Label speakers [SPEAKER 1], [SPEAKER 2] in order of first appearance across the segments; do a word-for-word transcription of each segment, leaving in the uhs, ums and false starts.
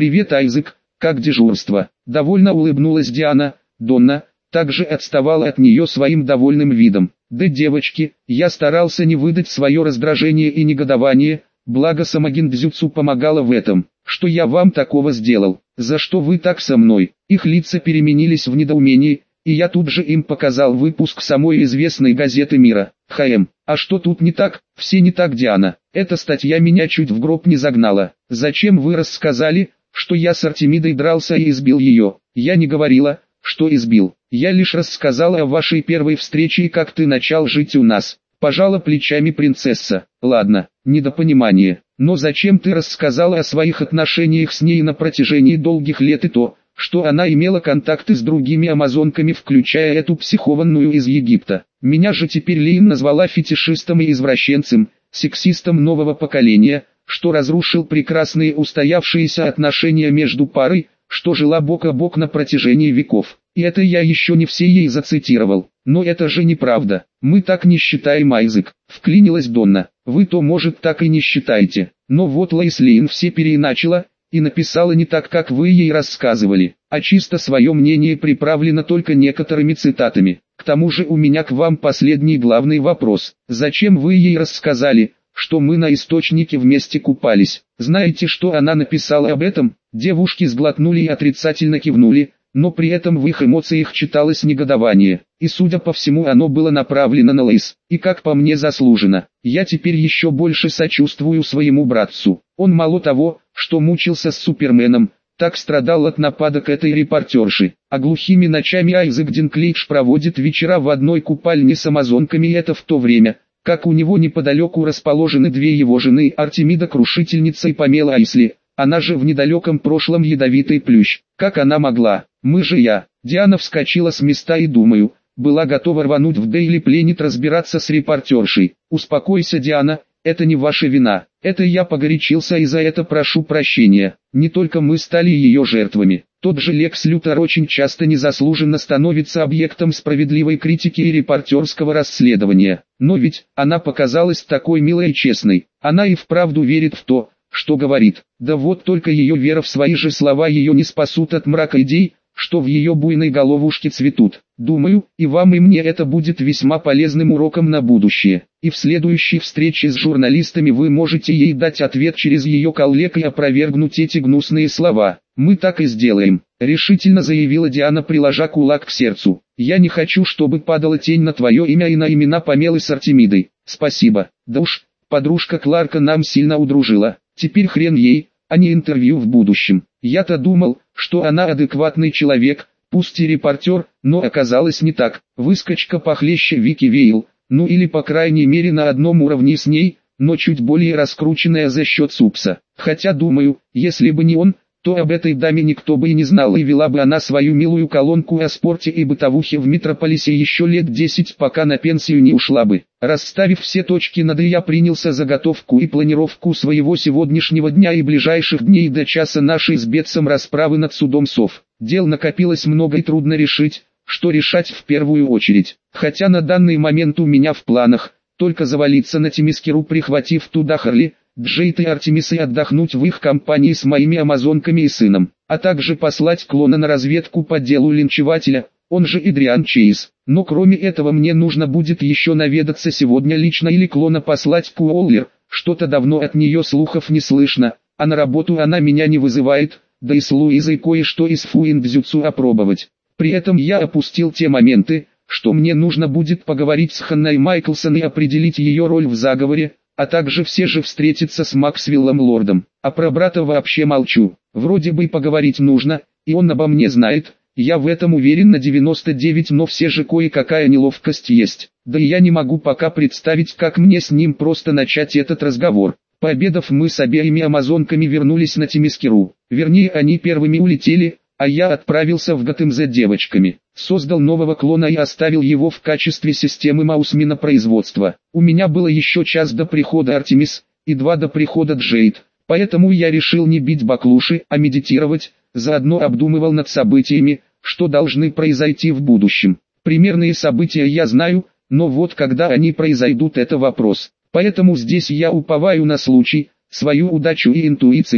[SPEAKER 1] «Привет, Айзек, как дежурство?» Довольно улыбнулась Диана. Донна также отставала от нее своим довольным видом. «Да, девочки, я старался не выдать свое раздражение и негодование, благо самогиндзюцу помогала в этом. Что я вам такого сделал? За что вы так со мной?» Их лица переменились в недоумении, и я тут же им показал выпуск самой известной газеты мира. «ХМ, а что тут не так?» «Все не так, Диана. Эта статья меня чуть в гроб не загнала. Зачем вы рассказали, что я с Артемидой дрался и избил ее?» «Я не говорила, что избил. Я лишь рассказала о вашей первой встрече и как ты начал жить у нас». Пожала плечами принцесса. «Ладно, недопонимание. Но зачем ты рассказала о своих отношениях с ней на протяжении долгих лет и то, что она имела контакты с другими амазонками, включая эту психованную из Египта? Меня же теперь Лейн назвала фетишистом и извращенцем, сексистом нового поколения, что разрушил прекрасные устоявшиеся отношения между парой, что жила бок о бок на протяжении веков. И это я еще не все ей зацитировал. Но это же неправда. Мы так не считаем, Айзек. Вклинилась Донна. Вы то, может, так и не считаете. Но вот Лоис Лейн все переиначила и написала не так, как вы ей рассказывали, а чисто свое мнение приправлено только некоторыми цитатами. К тому же у меня к вам последний главный вопрос. Зачем вы ей рассказали, что мы на источнике вместе купались? Знаете, что она написала об этом? Девушки сглотнули и отрицательно кивнули, но при этом в их эмоциях читалось негодование, и судя по всему оно было направлено на Лоис, и как по мне заслуженно. Я теперь еще больше сочувствую своему братцу. Он мало того, что мучился с Суперменом, так страдал от нападок этой репортерши. А глухими ночами Айзек Динклейдж проводит вечера в одной купальне с амазонками, и это в то время, как у него неподалеку расположены две его жены, Артемида Крушительница и Памела Айсли. Она же в недалеком прошлом ядовитый плющ. Как она могла? Мы же я. Диана вскочила с места и, думаю, была готова рвануть в Daily Planet разбираться с репортершей. Успокойся, Диана, это не ваша вина. Это я погорячился и за это прошу прощения. Не только мы стали ее жертвами. Тот же Лекс Лютер очень часто незаслуженно становится объектом справедливой критики и репортерского расследования. Но ведь она показалась такой милой и честной. Она и вправду верит в то, что говорит. Да вот только ее вера в свои же слова ее не спасут от мрака идей, что в ее буйной головушке цветут. Думаю, и вам и мне это будет весьма полезным уроком на будущее. И в следующей встрече с журналистами вы можете ей дать ответ через ее коллег и опровергнуть эти гнусные слова. Мы так и сделаем, решительно заявила Диана, приложа кулак к сердцу. Я не хочу, чтобы падала тень на твое имя и на имена Памелы с Артемидой. Спасибо. Да уж, подружка Кларка нам сильно удружила. Теперь хрен ей, а не интервью в будущем. Я-то думал, что она адекватный человек, пусть и репортер, но оказалось не так. Выскочка похлеще Вики Вейл, ну или по крайней мере на одном уровне с ней, но чуть более раскрученная за счет Супса. Хотя думаю, если бы не он, то об этой даме никто бы и не знал, и вела бы она свою милую колонку о спорте и бытовухе в Метрополисе еще лет десять, пока на пенсию не ушла бы. Расставив все точки над «и», я принялся заготовку и планировку своего сегодняшнего дня и ближайших дней до часа нашей с Бетсом расправы над судом сов. Дел накопилось много и трудно решить, что решать в первую очередь. Хотя на данный момент у меня в планах только завалиться на Темискеру, прихватив туда Харли, Джейд и Артемис, и отдохнуть в их компании с моими амазонками и сыном, а также послать клона на разведку по делу линчевателя, он же Эдриан Чейз. Но кроме этого мне нужно будет еще наведаться сегодня лично или клона послать к Уоллер, что-то давно от нее слухов не слышно, а на работу она меня не вызывает, да и с Луизой кое-что из фуиндзюцу опробовать. При этом я опустил те моменты, что мне нужно будет поговорить с Ханной Майклсон и определить ее роль в заговоре, а также все же встретиться с Максвеллом Лордом. А про брата вообще молчу. Вроде бы и поговорить нужно, и он обо мне знает, я в этом уверен на девяносто девять, но все же кое-какая неловкость есть. Да и я не могу пока представить, как мне с ним просто начать этот разговор. Пообедав, мы с обеими амазонками вернулись на Темискеру. Вернее, они первыми улетели, а я отправился в Готэм за девочками. Создал нового клона и оставил его в качестве системы Маусмина производства. У меня было еще час до прихода Артемис, и два до прихода Джейд, поэтому я решил не бить баклуши, а медитировать, заодно обдумывал над событиями, что должны произойти в будущем. Примерные события я знаю, но вот когда они произойдут, это вопрос. Поэтому здесь я уповаю на случай, свою удачу и интуицию,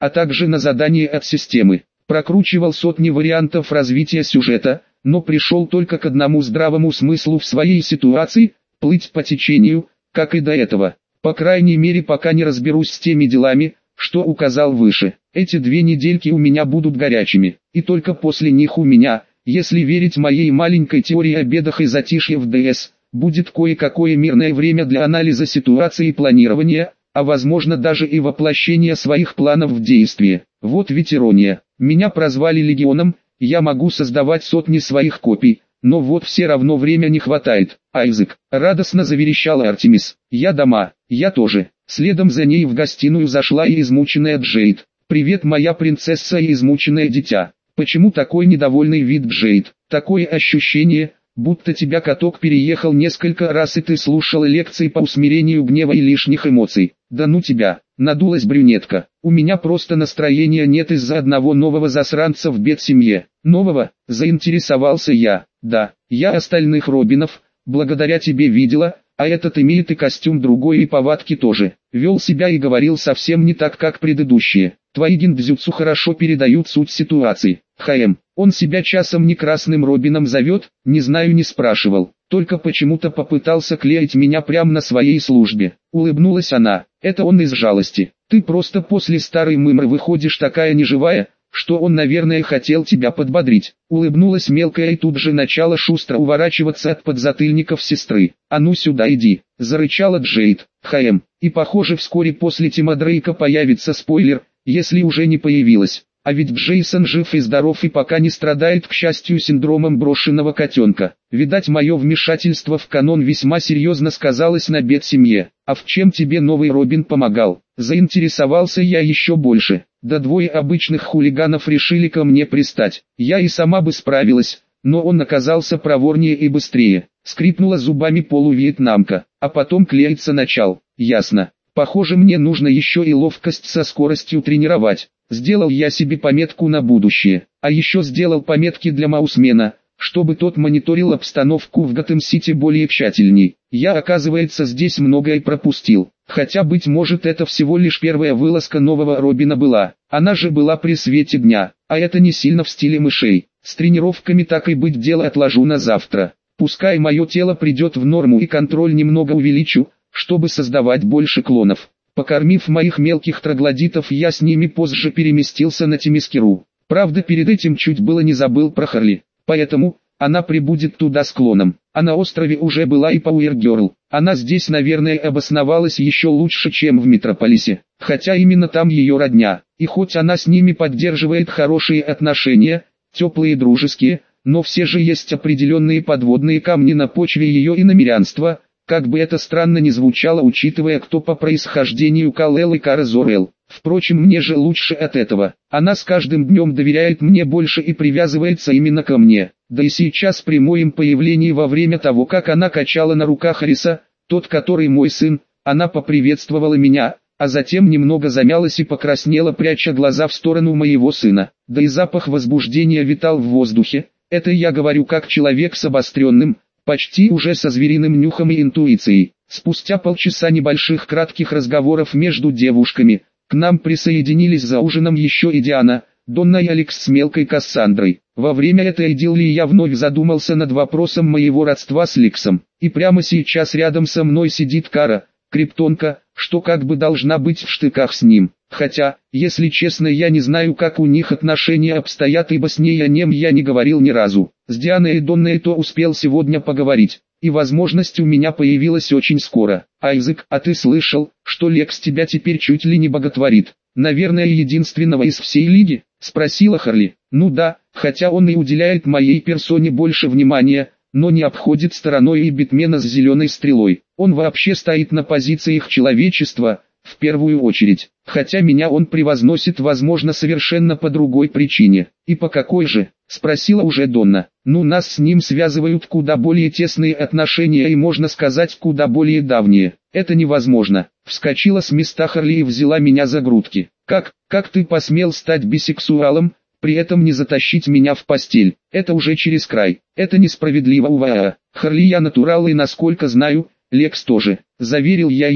[SPEAKER 1] а также на задания от системы. Прокручивал сотни вариантов развития сюжета, но пришел только к одному здравому смыслу в своей ситуации – плыть по течению, как и до этого. По крайней мере, пока не разберусь с теми делами, что указал выше. Эти две недельки у меня будут горячими, и только после них у меня, если верить моей маленькой теории о бедах и затишье в ДС, будет кое-какое мирное время для анализа ситуации и планирования, а возможно даже и воплощения своих планов в действие. Вот ведь ирония. Меня прозвали легионом, я могу создавать сотни своих копий, но вот все равно время не хватает. Айзек, радостно заверещала Артемис. Я дома, я тоже. Следом за ней в гостиную зашла и измученная Джейд. Привет, моя принцесса и измученное дитя. Почему такой недовольный вид, Джейд? Такое ощущение, будто тебя каток переехал несколько раз и ты слушала лекции по усмирению гнева и лишних эмоций. Да ну тебя, надулась брюнетка. У меня просто настроения нет из-за одного нового засранца в бедсемье. Нового? Заинтересовался я. Да, я остальных Робинов, благодаря тебе видела, а этот имеет и костюм другой и повадки тоже. Вел себя и говорил совсем не так, как предыдущие. Твои гиндзюцу хорошо передают суть ситуации. ХМ, он себя часом не красным Робином зовет? Не знаю, не спрашивал. Только почему-то попытался клеить меня прямо на своей службе. Улыбнулась она. Это он из жалости. Ты просто после старой мымры выходишь такая неживая, что он, наверное, хотел тебя подбодрить. Улыбнулась мелкая и тут же начала шустро уворачиваться от подзатыльников сестры. А ну сюда иди, зарычала Джейд. ХМ, и похоже вскоре после Тима Дрейка появится спойлер, если уже не появилась. А ведь Джейсон жив и здоров и пока не страдает, к счастью, синдромом брошенного котенка. Видать, мое вмешательство в канон весьма серьезно сказалось на бедсемье. А в чем тебе новый Робин помогал? Заинтересовался я еще больше. Да двое обычных хулиганов решили ко мне пристать. Я и сама бы справилась, но он оказался проворнее и быстрее. Скрипнула зубами полувьетнамка, а потом клеиться начал. Ясно. Похоже, мне нужно еще и ловкость со скоростью тренировать. Сделал я себе пометку на будущее, а еще сделал пометки для Маусмена, чтобы тот мониторил обстановку в Готэм-Сити более тщательней. Я, оказывается, здесь многое пропустил, хотя, быть может, это всего лишь первая вылазка нового Робина была. Она же была при свете дня, а это не сильно в стиле мышей. С тренировками так и быть, дело отложу на завтра. Пускай мое тело придет в норму и контроль немного увеличу, чтобы создавать больше клонов. Покормив моих мелких троглодитов, я с ними позже переместился на Темискиру. Правда, перед этим чуть было не забыл про Харли. Поэтому, она прибудет туда с клоном. А на острове уже была и Пауэр Герл. Она здесь, наверное, обосновалась еще лучше, чем в Метрополисе. Хотя именно там ее родня. И хоть она с ними поддерживает хорошие отношения, теплые и дружеские, но все же есть определенные подводные камни на почве ее иномирянства. Как бы это странно ни звучало, учитывая, кто по происхождению Кал-Эл и Кара Зор-Эл. Впрочем, мне же лучше от этого. Она с каждым днем доверяет мне больше и привязывается именно ко мне. Да и сейчас при моем появлении во время того, как она качала на руках Ариса, тот, который мой сын, она поприветствовала меня, а затем немного замялась и покраснела, пряча глаза в сторону моего сына. Да и запах возбуждения витал в воздухе. Это я говорю как человек с обостренным, почти уже со звериным нюхом и интуицией. Спустя полчаса небольших кратких разговоров между девушками, к нам присоединились за ужином еще и Диана, Донна и Алекс с мелкой Кассандрой. Во время этой идиллии я вновь задумался над вопросом моего родства с Ликсом. И прямо сейчас рядом со мной сидит Кара, криптонка, что как бы должна быть в штыках с ним. Хотя, если честно, я не знаю, как у них отношения обстоят, ибо с ней о нем я не говорил ни разу. С Дианой и Донной то успел сегодня поговорить, и возможность у меня появилась очень скоро. Айзек, а ты слышал, что Лекс тебя теперь чуть ли не боготворит? Наверное, единственного из всей лиги? Спросила Харли. Ну да, хотя он и уделяет моей персоне больше внимания, но не обходит стороной и Битмена с зеленой стрелой. Он вообще стоит на позициях человечества, в первую очередь, хотя меня он превозносит, возможно, совершенно по другой причине. И по какой же? Спросила уже Донна. Ну, нас с ним связывают куда более тесные отношения и, можно сказать, куда более давние. Это невозможно. Вскочила с места Харли и взяла меня за грудки. Как, как ты посмел стать бисексуалом, при этом не затащить меня в постель? Это уже через край. Это несправедливо, уваа. Харли, я натурал и, насколько знаю, Лекс тоже. Заверил я ее.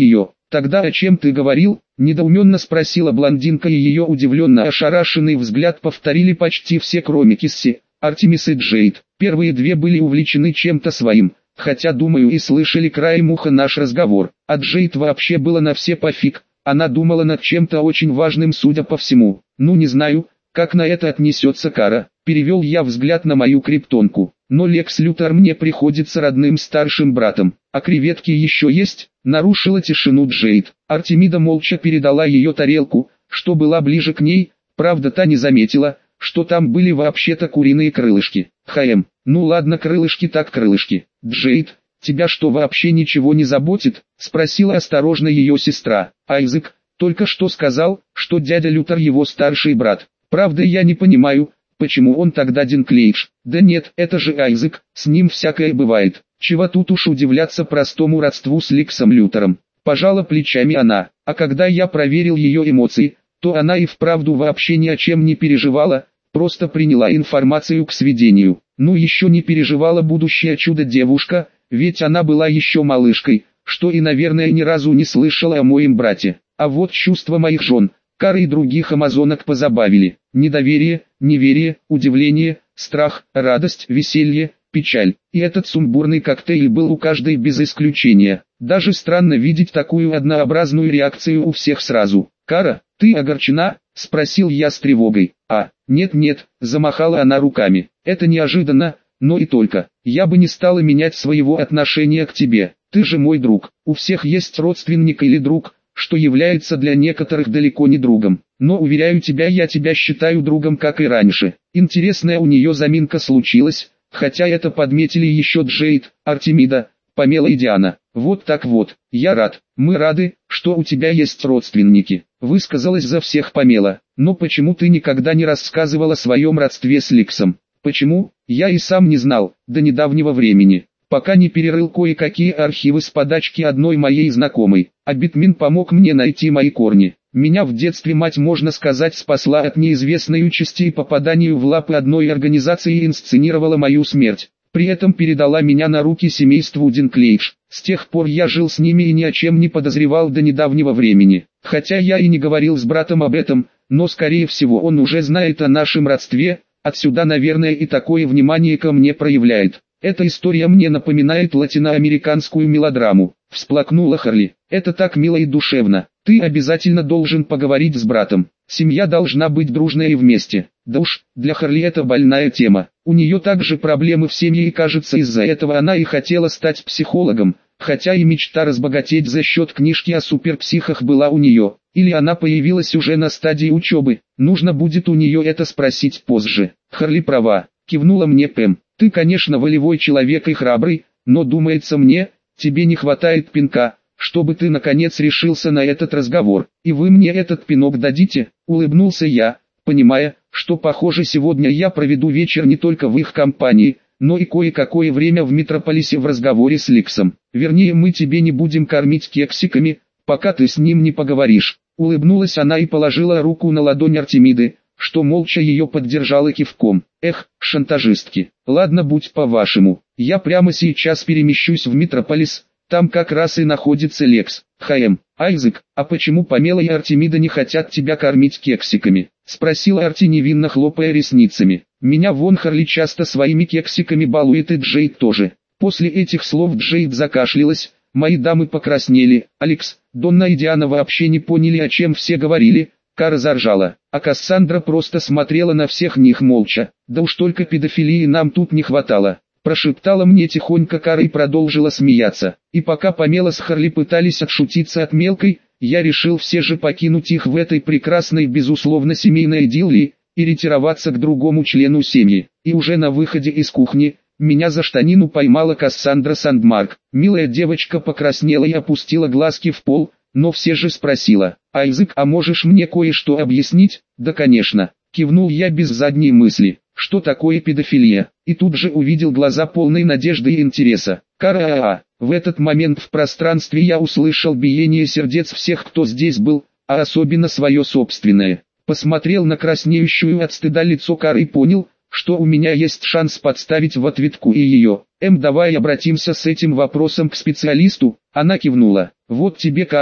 [SPEAKER 1] Тогда о чем ты говорил? Недоуменно спросила блондинка, и ее удивленно ошарашенный взгляд повторили почти все, кроме Кисси, Артемис и Джейд. Первые две были увлечены чем-то своим, хотя, думаю, и слышали краем уха наш разговор. А Джейд вообще было на все пофиг, она думала над чем-то очень важным, судя по всему. Ну не знаю, как на это отнесется Кара. Перевел я взгляд на мою криптонку. Но Лекс Лютер мне приходится родным старшим братом. А креветки еще есть? Нарушила тишину Джейд. Артемида молча передала ее тарелку, что была ближе к ней, правда та не заметила, что там были вообще-то куриные крылышки. Хм, ну ладно, крылышки так крылышки. Джейд, тебя что, вообще ничего не заботит? Спросила осторожно ее сестра. Айзек только что сказал, что дядя Лютер его старший брат. Правда, я не понимаю, почему он тогда Динклейдж? Да нет, это же Айзек, с ним всякое бывает. Чего тут уж удивляться простому родству с Лексом Лютером. Пожала плечами она, а когда я проверил ее эмоции, то она и вправду вообще ни о чем не переживала, просто приняла информацию к сведению. Ну еще не переживала будущее чудо-девушка, ведь она была еще малышкой, что и наверное ни разу не слышала о моем брате. А вот чувства моих жен, Кары и других амазонок позабавили. Недоверие, неверие, удивление, страх, радость, веселье, печаль. И этот сумбурный коктейль был у каждой без исключения. Даже странно видеть такую однообразную реакцию у всех сразу. «Кара, ты огорчена?» – спросил я с тревогой. «А, нет-нет», – замахала она руками. «Это неожиданно, но и только. Я бы не стала менять своего отношения к тебе. Ты же мой друг. У всех есть родственник или друг, что является для некоторых далеко не другом. Но уверяю тебя, я тебя считаю другом, как и раньше». Интересная у нее заминка случилась, хотя это подметили еще Джейд, Артемида, Памела и Диана. «Вот так вот, я рад, мы рады, что у тебя есть родственники», высказалась за всех Памела. «Но почему ты никогда не рассказывала о своем родстве с Лексом?» «Почему? Я и сам не знал, до недавнего времени, пока не перерыл кое-какие архивы с подачки одной моей знакомой, а Битмин помог мне найти мои корни. Меня в детстве мать, можно сказать, спасла от неизвестной участи и попаданию в лапы одной организации и инсценировала мою смерть. При этом передала меня на руки семейству Динклейдж. С тех пор я жил с ними и ни о чем не подозревал до недавнего времени. Хотя я и не говорил с братом об этом, но скорее всего он уже знает о нашем родстве, отсюда наверное и такое внимание ко мне проявляет. Эта история мне напоминает латиноамериканскую мелодраму. Всплакнула Харли. Это так мило и душевно. Ты обязательно должен поговорить с братом. Семья должна быть дружной и вместе. Да уж, для Харли это больная тема. У нее также проблемы в семье, и кажется, из-за этого она и хотела стать психологом, хотя и мечта разбогатеть за счет книжки о суперпсихах была у нее. Или она появилась уже на стадии учебы. Нужно будет у нее это спросить позже. Харли права, кивнула мне Пэм. Ты, конечно, волевой человек и храбрый, но, думается мне, тебе не хватает пинка, чтобы ты наконец решился на этот разговор. И вы мне этот пинок дадите? Улыбнулся я, понимая, что похоже сегодня я проведу вечер не только в их компании, но и кое-какое время в Метрополисе в разговоре с Лексом. Вернее, мы тебе не будем кормить кексиками, пока ты с ним не поговоришь. Улыбнулась она и положила руку на ладонь Артемиды, что молча ее поддержала кивком. Эх, шантажистки. Ладно, будь по-вашему. Я прямо сейчас перемещусь в Метрополис, там как раз и находится Лекс. Хм, Айзек, а почему Памела и Артемида не хотят тебя кормить кексиками? Спросила Арти, невинно хлопая ресницами. Меня вон Харли часто своими кексиками балует, и Джейд тоже. После этих слов Джейд закашлялась, мои дамы покраснели. Алекс, Донна и Диана вообще не поняли, о чем все говорили. Кара заржала, а Кассандра просто смотрела на всех них молча. Да уж только педофилии нам тут не хватало. Прошептала мне тихонько Кара и продолжила смеяться. И пока Памела с Харли пытались отшутиться от мелкой, я решил все же покинуть их в этой прекрасной безусловно семейной идиллии и ретироваться к другому члену семьи. И уже на выходе из кухни, меня за штанину поймала Кассандра Сандмарк. Милая девочка покраснела и опустила глазки в пол, но все же спросила: «Айзек, а можешь мне кое-что объяснить?» «Да, конечно», кивнул я без задней мысли. «Что такое педофилия?» И тут же увидел глаза полной надежды и интереса. Кара-а-а. В этот момент в пространстве я услышал биение сердец всех, кто здесь был, а особенно свое собственное. Посмотрел на краснеющую от стыда лицо Кары и понял, что у меня есть шанс подставить в ответку и ее. «Эм, давай обратимся с этим вопросом к специалисту», она кивнула. «Вот тебе, Кара,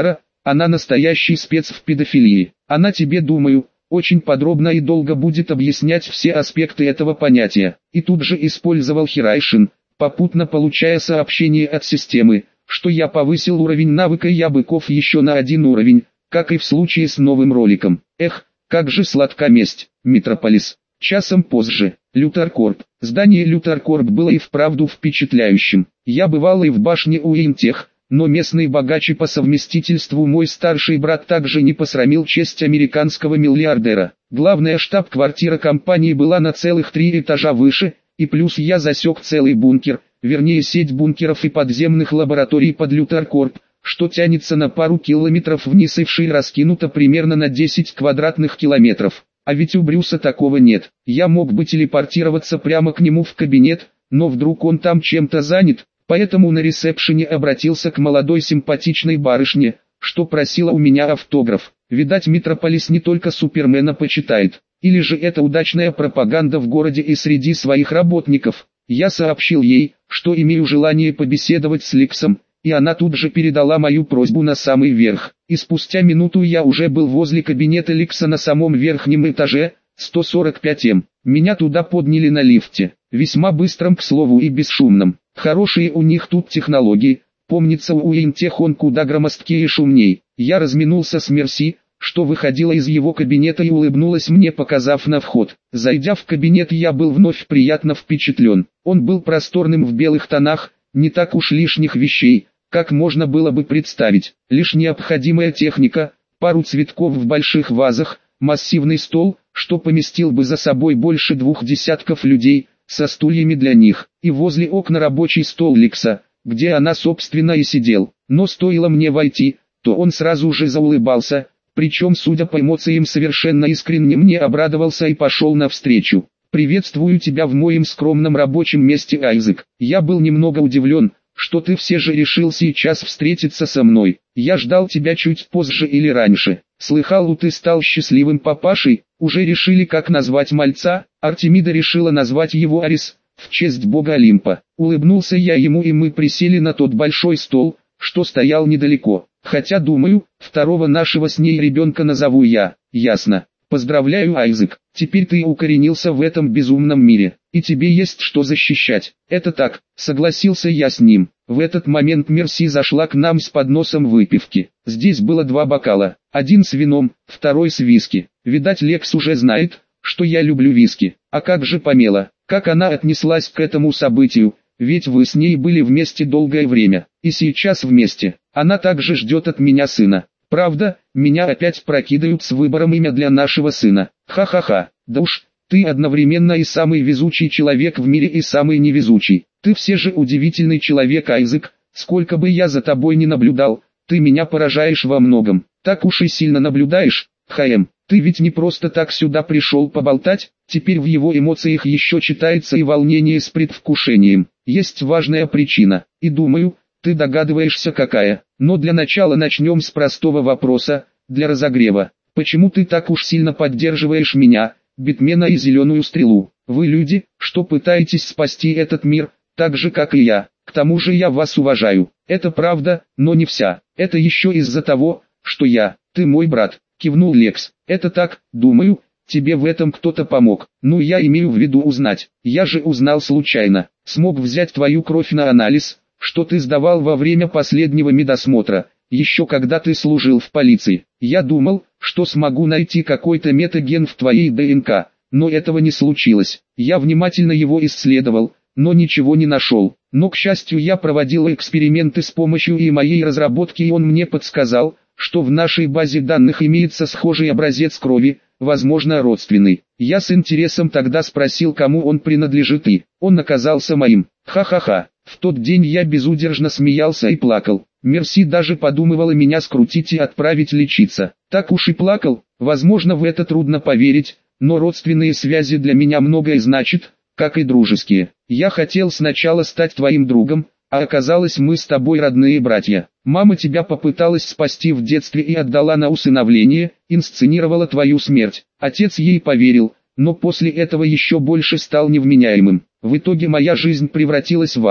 [SPEAKER 1] Она настоящий спец в педофилии. Она тебе, думаю, очень подробно и долго будет объяснять все аспекты этого понятия. И тут же использовал Хирайшин, попутно получая сообщение от системы, что я повысил уровень навыка я быков еще на один уровень, как и в случае с новым роликом. Эх, как же сладка месть. Метрополис. Часом позже. Лютеркорп. Здание Лютеркорп было и вправду впечатляющим. Я бывал и в башне Уинтех, но местный богач и по совместительству мой старший брат также не посрамил честь американского миллиардера. Главная штаб-квартира компании была на целых три этажа выше, и плюс я засек целый бункер, вернее сеть бункеров и подземных лабораторий под Лютеркорп, что тянется на пару километров вниз и вширь раскинуто примерно на десять квадратных километров. А ведь у Брюса такого нет. Я мог бы телепортироваться прямо к нему в кабинет, но вдруг он там чем-то занят, поэтому на ресепшене обратился к молодой симпатичной барышне, что просила у меня автограф. Видать, Метрополис не только Супермена почитает. Или же это удачная пропаганда в городе и среди своих работников. Я сообщил ей, что имею желание побеседовать с Ликсом, и она тут же передала мою просьбу на самый верх. И спустя минуту я уже был возле кабинета Ликса на самом верхнем этаже, сто сорок пять эм. Меня туда подняли на лифте, весьма быстром к слову и бесшумном. Хорошие у них тут технологии, помнится у Уинтех он куда громоздкее и шумней. Я разминулся с Мерси, что выходила из его кабинета и улыбнулась мне, показав на вход. Зайдя в кабинет, я был вновь приятно впечатлен. Он был просторным в белых тонах, не так уж лишних вещей, как можно было бы представить. Лишь необходимая техника, пару цветков в больших вазах, массивный стол, что поместил бы за собой больше двух десятков людей, со стульями для них, и возле окна рабочий стол Ликса, где она собственно и сидел. Но стоило мне войти, то он сразу же заулыбался, причем, судя по эмоциям, совершенно искренне мне обрадовался и пошел навстречу. «Приветствую тебя в моем скромном рабочем месте, Айзек. Я был немного удивлен, что ты все же решил сейчас встретиться со мной. Я ждал тебя чуть позже или раньше. Слыхал, ты стал счастливым папашей, уже решили, как назвать мальца?» Артемида решила назвать его Арис, в честь бога Олимпа. Улыбнулся я ему, и мы присели на тот большой стол, что стоял недалеко. Хотя, думаю, второго нашего с ней ребенка назову я. Ясно. Поздравляю, Айзек, теперь ты укоренился в этом безумном мире, и тебе есть что защищать. Это так, согласился я с ним. В этот момент Мерси зашла к нам с подносом выпивки. Здесь было два бокала, один с вином, второй с виски. Видать, Лекс уже знает, что я люблю виски. А как же Памела, как она отнеслась к этому событию, ведь вы с ней были вместе долгое время, и сейчас вместе. Она также ждет от меня сына. Правда, меня опять прокидают с выбором имя для нашего сына. Ха-ха-ха, да уж, ты одновременно и самый везучий человек в мире и самый невезучий. Ты все же удивительный человек, Айзек, сколько бы я за тобой ни наблюдал, ты меня поражаешь во многом. Так уж и сильно наблюдаешь, Хаэм. Ты ведь не просто так сюда пришел поболтать, теперь в его эмоциях еще читается и волнение с предвкушением. Есть важная причина, и думаю, ты догадываешься какая. Но для начала начнем с простого вопроса, для разогрева. Почему ты так уж сильно поддерживаешь меня, Битмена и Зеленую Стрелу? Вы люди, что пытаетесь спасти этот мир, так же как и я. К тому же я вас уважаю. Это правда, но не вся. Это еще из-за того, что я, ты мой брат, кивнул Лекс. Это так, думаю, тебе в этом кто-то помог. Ну, я имею в виду узнать. Я же узнал случайно. Смог взять твою кровь на анализ, что ты сдавал во время последнего медосмотра, еще когда ты служил в полиции. Я думал, что смогу найти какой-то метаген в твоей ДНК, но этого не случилось. Я внимательно его исследовал, но ничего не нашел. Но, к счастью, я проводил эксперименты с помощью и моей разработки, и он мне подсказал, что в нашей базе данных имеется схожий образец крови, возможно родственный. Я с интересом тогда спросил, кому он принадлежит, и он оказался моим. Ха-ха-ха. В тот день я безудержно смеялся и плакал. Мерси даже подумывала меня скрутить и отправить лечиться. Так уж и плакал. Возможно, в это трудно поверить, но родственные связи для меня многое значат, как и дружеские. Я хотел сначала стать твоим другом, а оказалось, мы с тобой родные братья. Мама тебя попыталась спасти в детстве и отдала на усыновление, инсценировала твою смерть. Отец ей поверил, но после этого еще больше стал невменяемым. В итоге моя жизнь превратилась в ад.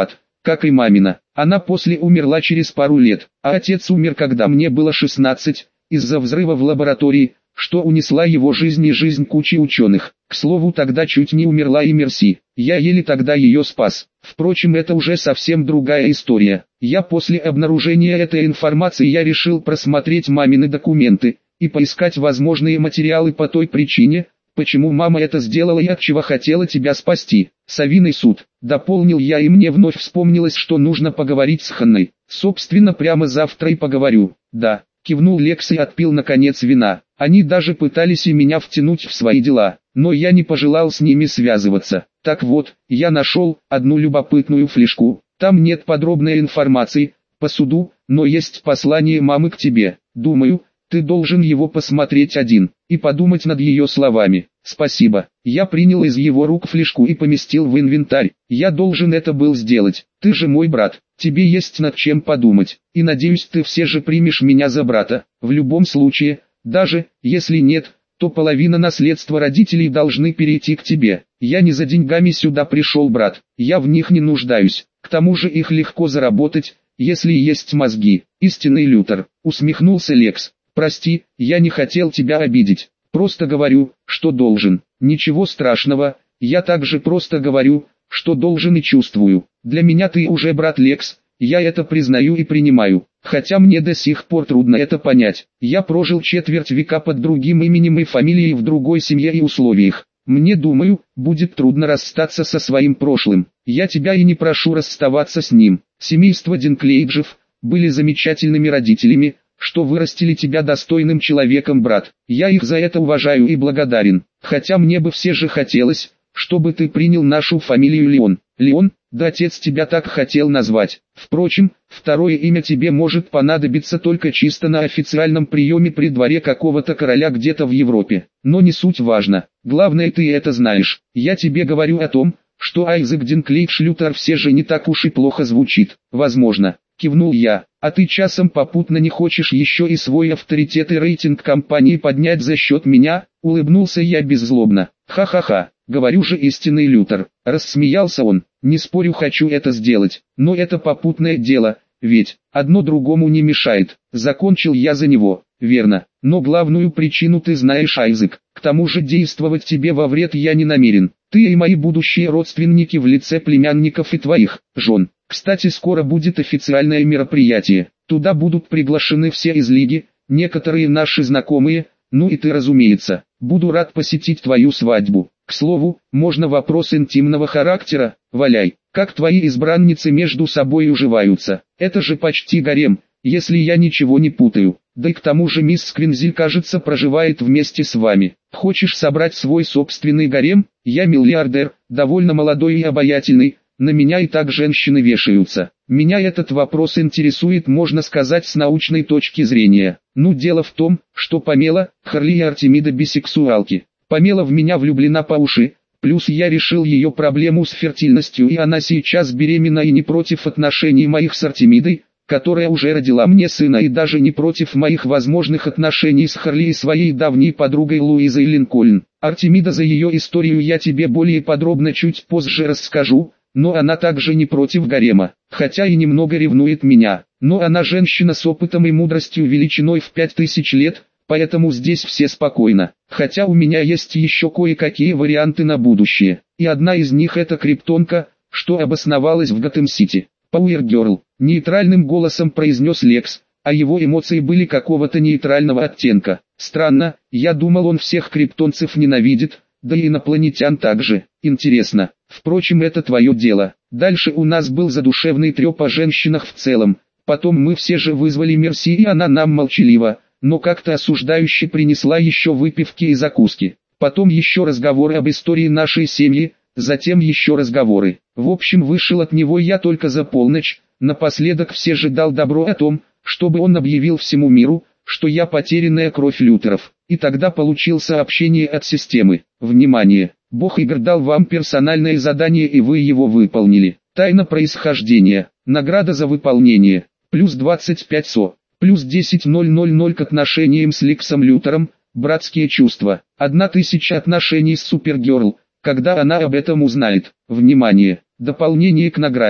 [SPEAKER 1] как и мамина. Она после умерла через пару лет, а отец умер, когда мне было шестнадцать, из-за взрыва в лаборатории, что унесла его жизнь и жизнь кучи ученых. К слову, тогда чуть не умерла и Мерси. Я еле тогда ее спас. Впрочем, это уже совсем другая история. Я после обнаружения этой информации я решил просмотреть мамины документы и поискать возможные материалы по той причине, почему мама это сделала и от чего хотела тебя спасти. Совиный суд, дополнил я, и мне вновь вспомнилось, что нужно поговорить с Ханной. Собственно, прямо завтра и поговорю. Да, кивнул Лекс и отпил наконец вина. Они даже пытались и меня втянуть в свои дела, но я не пожелал с ними связываться. Так вот, я нашел одну любопытную флешку. Там нет подробной информации по суду, но есть послание мамы к тебе. Думаю, ты должен его посмотреть один и подумать над ее словами. Спасибо. Я принял из его рук флешку и поместил в инвентарь. Я должен это был сделать. Ты же мой брат. Тебе есть над чем подумать. И надеюсь, ты все же примешь меня за брата. В любом случае, даже если нет, то половина наследства родителей должны перейти к тебе. Я не за деньгами сюда пришел, брат. Я в них не нуждаюсь. К тому же их легко заработать, если есть мозги. Истинный Лютер. Усмехнулся Лекс. Прости, я не хотел тебя обидеть. Просто говорю, что должен. Ничего страшного, я также просто говорю, что должен и чувствую. Для меня ты уже брат, Лекс, я это признаю и принимаю. Хотя мне до сих пор трудно это понять. Я прожил четверть века под другим именем и фамилией в другой семье и условиях. Мне, думаю, будет трудно расстаться со своим прошлым. Я тебя и не прошу расставаться с ним. Семейство Динклейджев были замечательными родителями, что вырастили тебя достойным человеком, брат. Я их за это уважаю и благодарен. Хотя мне бы все же хотелось, чтобы ты принял нашу фамилию Леон. Леон? Да, отец тебя так хотел назвать. Впрочем, второе имя тебе может понадобиться только чисто на официальном приеме при дворе какого-то короля где-то в Европе. Но не суть важно. Главное, ты это знаешь. Я тебе говорю о том, что Айзек Динклейдж Лютер все же не так уж и плохо звучит. Возможно. Кивнул я. А ты часом попутно не хочешь еще и свой авторитет и рейтинг компании поднять за счет меня? Улыбнулся я беззлобно. Ха-ха-ха, говорю же, истинный Лютер. Рассмеялся он. Не спорю, хочу это сделать, но это попутное дело, ведь одно другому не мешает. Закончил я за него. Верно, но главную причину ты знаешь, Айзек. К тому же действовать тебе во вред я не намерен. Ты и мои будущие родственники в лице племянников и твоих жен. Кстати, скоро будет официальное мероприятие. Туда будут приглашены все из Лиги, некоторые наши знакомые, ну и ты, разумеется. Буду рад посетить твою свадьбу. К слову, можно вопрос интимного характера? Валяй. Как твои избранницы между собой уживаются? Это же почти гарем, если я ничего не путаю. Да и к тому же мисс Сквинзиль, кажется, проживает вместе с вами. Хочешь собрать свой собственный гарем? Я миллиардер, довольно молодой и обаятельный. На меня и так женщины вешаются. Меня этот вопрос интересует, можно сказать, с научной точки зрения. Ну, дело в том, что Памела, Харли и Артемида бисексуалки. Памела в меня влюблена по уши, плюс я решил ее проблему с фертильностью, и она сейчас беременна и не против отношений моих с Артемидой, которая уже родила мне сына, и даже не против моих возможных отношений с Харли и своей давней подругой Луизой Линкольн. Артемида, за ее историю я тебе более подробно чуть позже расскажу, но она также не против гарема, хотя и немного ревнует меня. Но она женщина с опытом и мудростью величиной в пять тысяч лет, поэтому здесь все спокойно. Хотя у меня есть еще кое-какие варианты на будущее, и одна из них это криптонка, что обосновалась в Готэм-Сити. Power Girl, нейтральным голосом произнес Лекс, а его эмоции были какого-то нейтрального оттенка. Странно, я думал, он всех криптонцев ненавидит, да и инопланетян также. Интересно. Впрочем, это твое дело. Дальше у нас был задушевный треп о женщинах в целом. Потом мы все же вызвали Мерси, и она нам молчаливо, но как-то осуждающе принесла еще выпивки и закуски. Потом еще разговоры об истории нашей семьи, затем еще разговоры. В общем, вышел от него я только за полночь. Напоследок все же дал добро о том, чтобы он объявил всему миру, что я потерянная кровь Лютеров. И тогда получил сообщение от системы. Внимание! Бог игр дал вам персональное задание, и вы его выполнили. Тайна происхождения. Награда за выполнение. Плюс двадцать пять со. Плюс десять тысяч к отношениям с Лексом Лютером. Братские чувства. Одна тысяча отношений с Супергерл, когда она об этом узнает. Внимание! Дополнение к награде.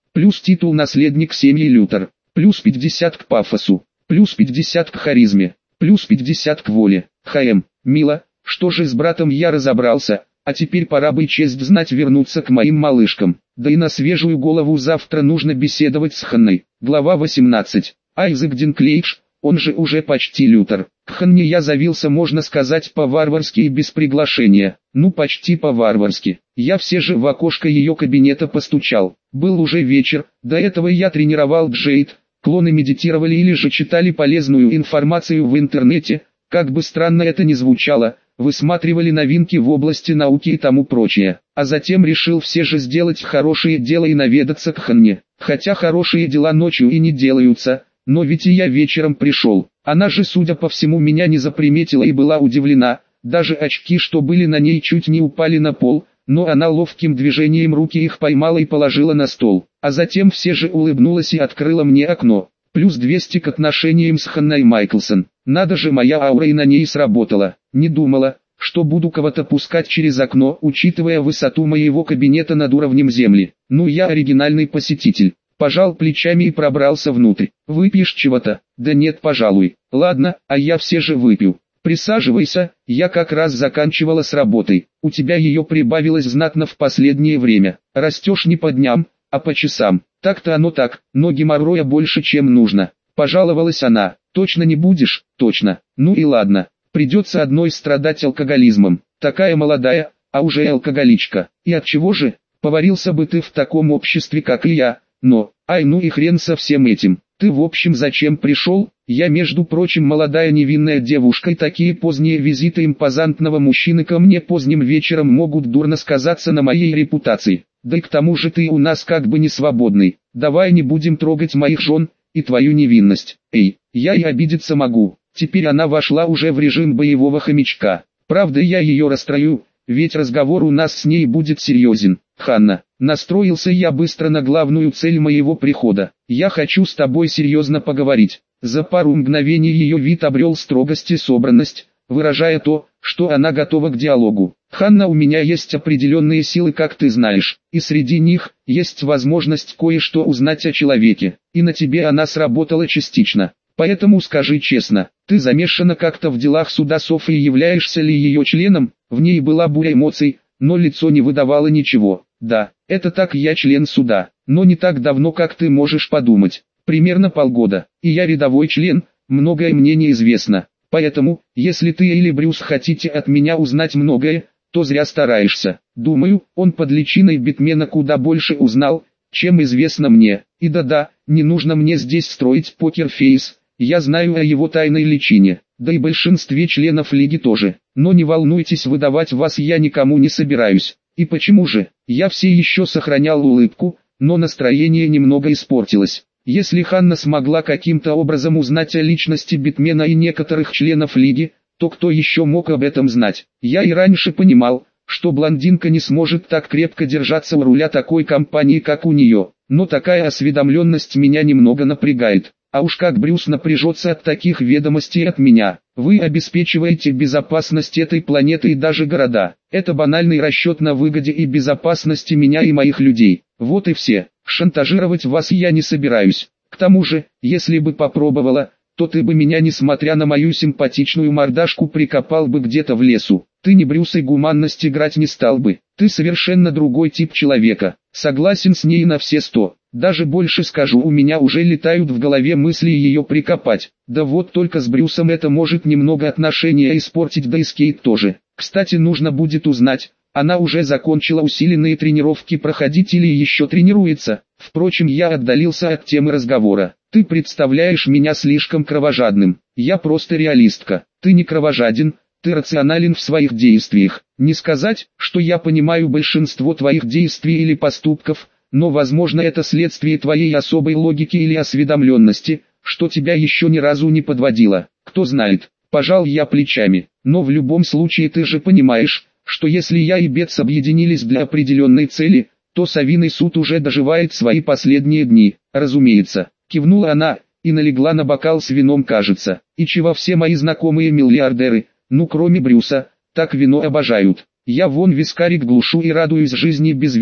[SPEAKER 1] плюс титул наследник семьи Лютер, плюс пятьдесят к пафосу, плюс пятьдесят к харизме, плюс пятьдесят к воле. ХМ, мило, что же с братом я разобрался, а теперь пора бы честь знать вернуться к моим малышкам. Да и на свежую голову завтра нужно беседовать с Ханной. Глава восемнадцать. Айзек Динклейдж, он же уже почти Лютер. К Ханне я завился, можно сказать, по-варварски и без приглашения. Ну почти по-варварски. Я все же в окошко ее кабинета постучал. Был уже вечер, до этого я тренировал Джейд. Клоны медитировали или же читали полезную информацию в интернете. Как бы странно это ни звучало, высматривали новинки в области науки и тому прочее. А затем решил все же сделать хорошее дело и наведаться к Ханне. Хотя хорошие дела ночью и не делаются, но ведь и я вечером пришел. Она же, судя по всему, меня не заприметила и была удивлена. Даже очки, что были на ней, чуть не упали на пол, но она ловким движением руки их поймала и положила на стол. А затем все же улыбнулась и открыла мне окно. Плюс двести к отношениям с Ханной Майклсон. Надо же, моя аура и на ней сработала. Не думала, что буду кого-то пускать через окно, учитывая высоту моего кабинета над уровнем земли. Ну, я оригинальный посетитель. Пожал плечами и пробрался внутрь. Выпьешь чего-то? Да нет, пожалуй. Ладно, а я все же выпью. Присаживайся, я как раз заканчивала с работой. У тебя ее прибавилось знатно в последнее время. Растешь не по дням, а по часам. Так-то оно так, но геморроя больше, чем нужно. Пожаловалась она. Точно не будешь? Точно. Ну и ладно. Придется одной страдать алкоголизмом. Такая молодая, а уже алкоголичка. И от чего же? Поварился бы ты в таком обществе, как и я. Но, ай ну и хрен со всем этим. Ты в общем зачем пришел? Я, между прочим, молодая невинная девушка, и такие поздние визиты импозантного мужчины ко мне поздним вечером могут дурно сказаться на моей репутации. Да и к тому же ты у нас как бы не свободный. Давай не будем трогать моих жен и твою невинность. Эй, я и обидеться могу. Теперь она вошла уже в режим боевого хомячка. Правда, я ее расстрою, ведь разговор у нас с ней будет серьезен. Ханна, настроился я быстро на главную цель моего прихода. Я хочу с тобой серьезно поговорить. За пару мгновений ее вид обрел строгость и собранность, выражая то, что она готова к диалогу. Ханна, у меня есть определенные силы, как ты знаешь, и среди них есть возможность кое-что узнать о человеке, и на тебе она сработала частично. Поэтому скажи честно, ты замешана как-то в делах суда Софии, являешься ли ее членом? В ней была буря эмоций, но лицо не выдавало ничего. Да, это так, я член суда, но не так давно, как ты можешь подумать. Примерно полгода, и я рядовой член, многое мне неизвестно. Поэтому, если ты или Брюс хотите от меня узнать многое, то зря стараешься. Думаю, он под личиной Битмена куда больше узнал, чем известно мне. И да-да, не нужно мне здесь строить покерфейс, я знаю о его тайной личине, да и большинстве членов Лиги тоже. Но не волнуйтесь, выдавать вас я никому не собираюсь. И почему же? Я все еще сохранял улыбку, но настроение немного испортилось. Если Ханна смогла каким-то образом узнать о личности Битмена и некоторых членов Лиги, то кто еще мог об этом знать? Я и раньше понимал, что блондинка не сможет так крепко держаться у руля такой компании, как у нее, но такая осведомленность меня немного напрягает. А уж как Брюс напряжется от таких ведомостей от меня. Вы обеспечиваете безопасность этой планеты и даже города. Это банальный расчет на выгоде и безопасности меня и моих людей. Вот и все. Шантажировать вас я не собираюсь. К тому же, если бы попробовала, то ты бы меня, несмотря на мою симпатичную мордашку, прикопал бы где-то в лесу. Ты не Брюс и гуманность играть не стал бы. Ты совершенно другой тип человека. Согласен с ней на все сто. Даже больше скажу, у меня уже летают в голове мысли ее прикопать. Да вот только с Брюсом это может немного отношения испортить, да и с Кейт тоже. Кстати, нужно будет узнать, она уже закончила усиленные тренировки проходить или еще тренируется. Впрочем, я отдалился от темы разговора. Ты представляешь меня слишком кровожадным. Я просто реалистка. Ты не кровожаден, ты рационален в своих действиях. Не сказать, что я понимаю большинство твоих действий или поступков, но возможно это следствие твоей особой логики или осведомленности, что тебя еще ни разу не подводило. Кто знает, пожал я плечами. Но в любом случае ты же понимаешь, что если я и Бетс объединились для определенной цели, то Совиный суд уже доживает свои последние дни. Разумеется, кивнула она и налегла на бокал с вином, кажется. И чего все мои знакомые миллиардеры, ну кроме Брюса, так вино обожают. Я вон вискарик глушу и радуюсь жизни без вина.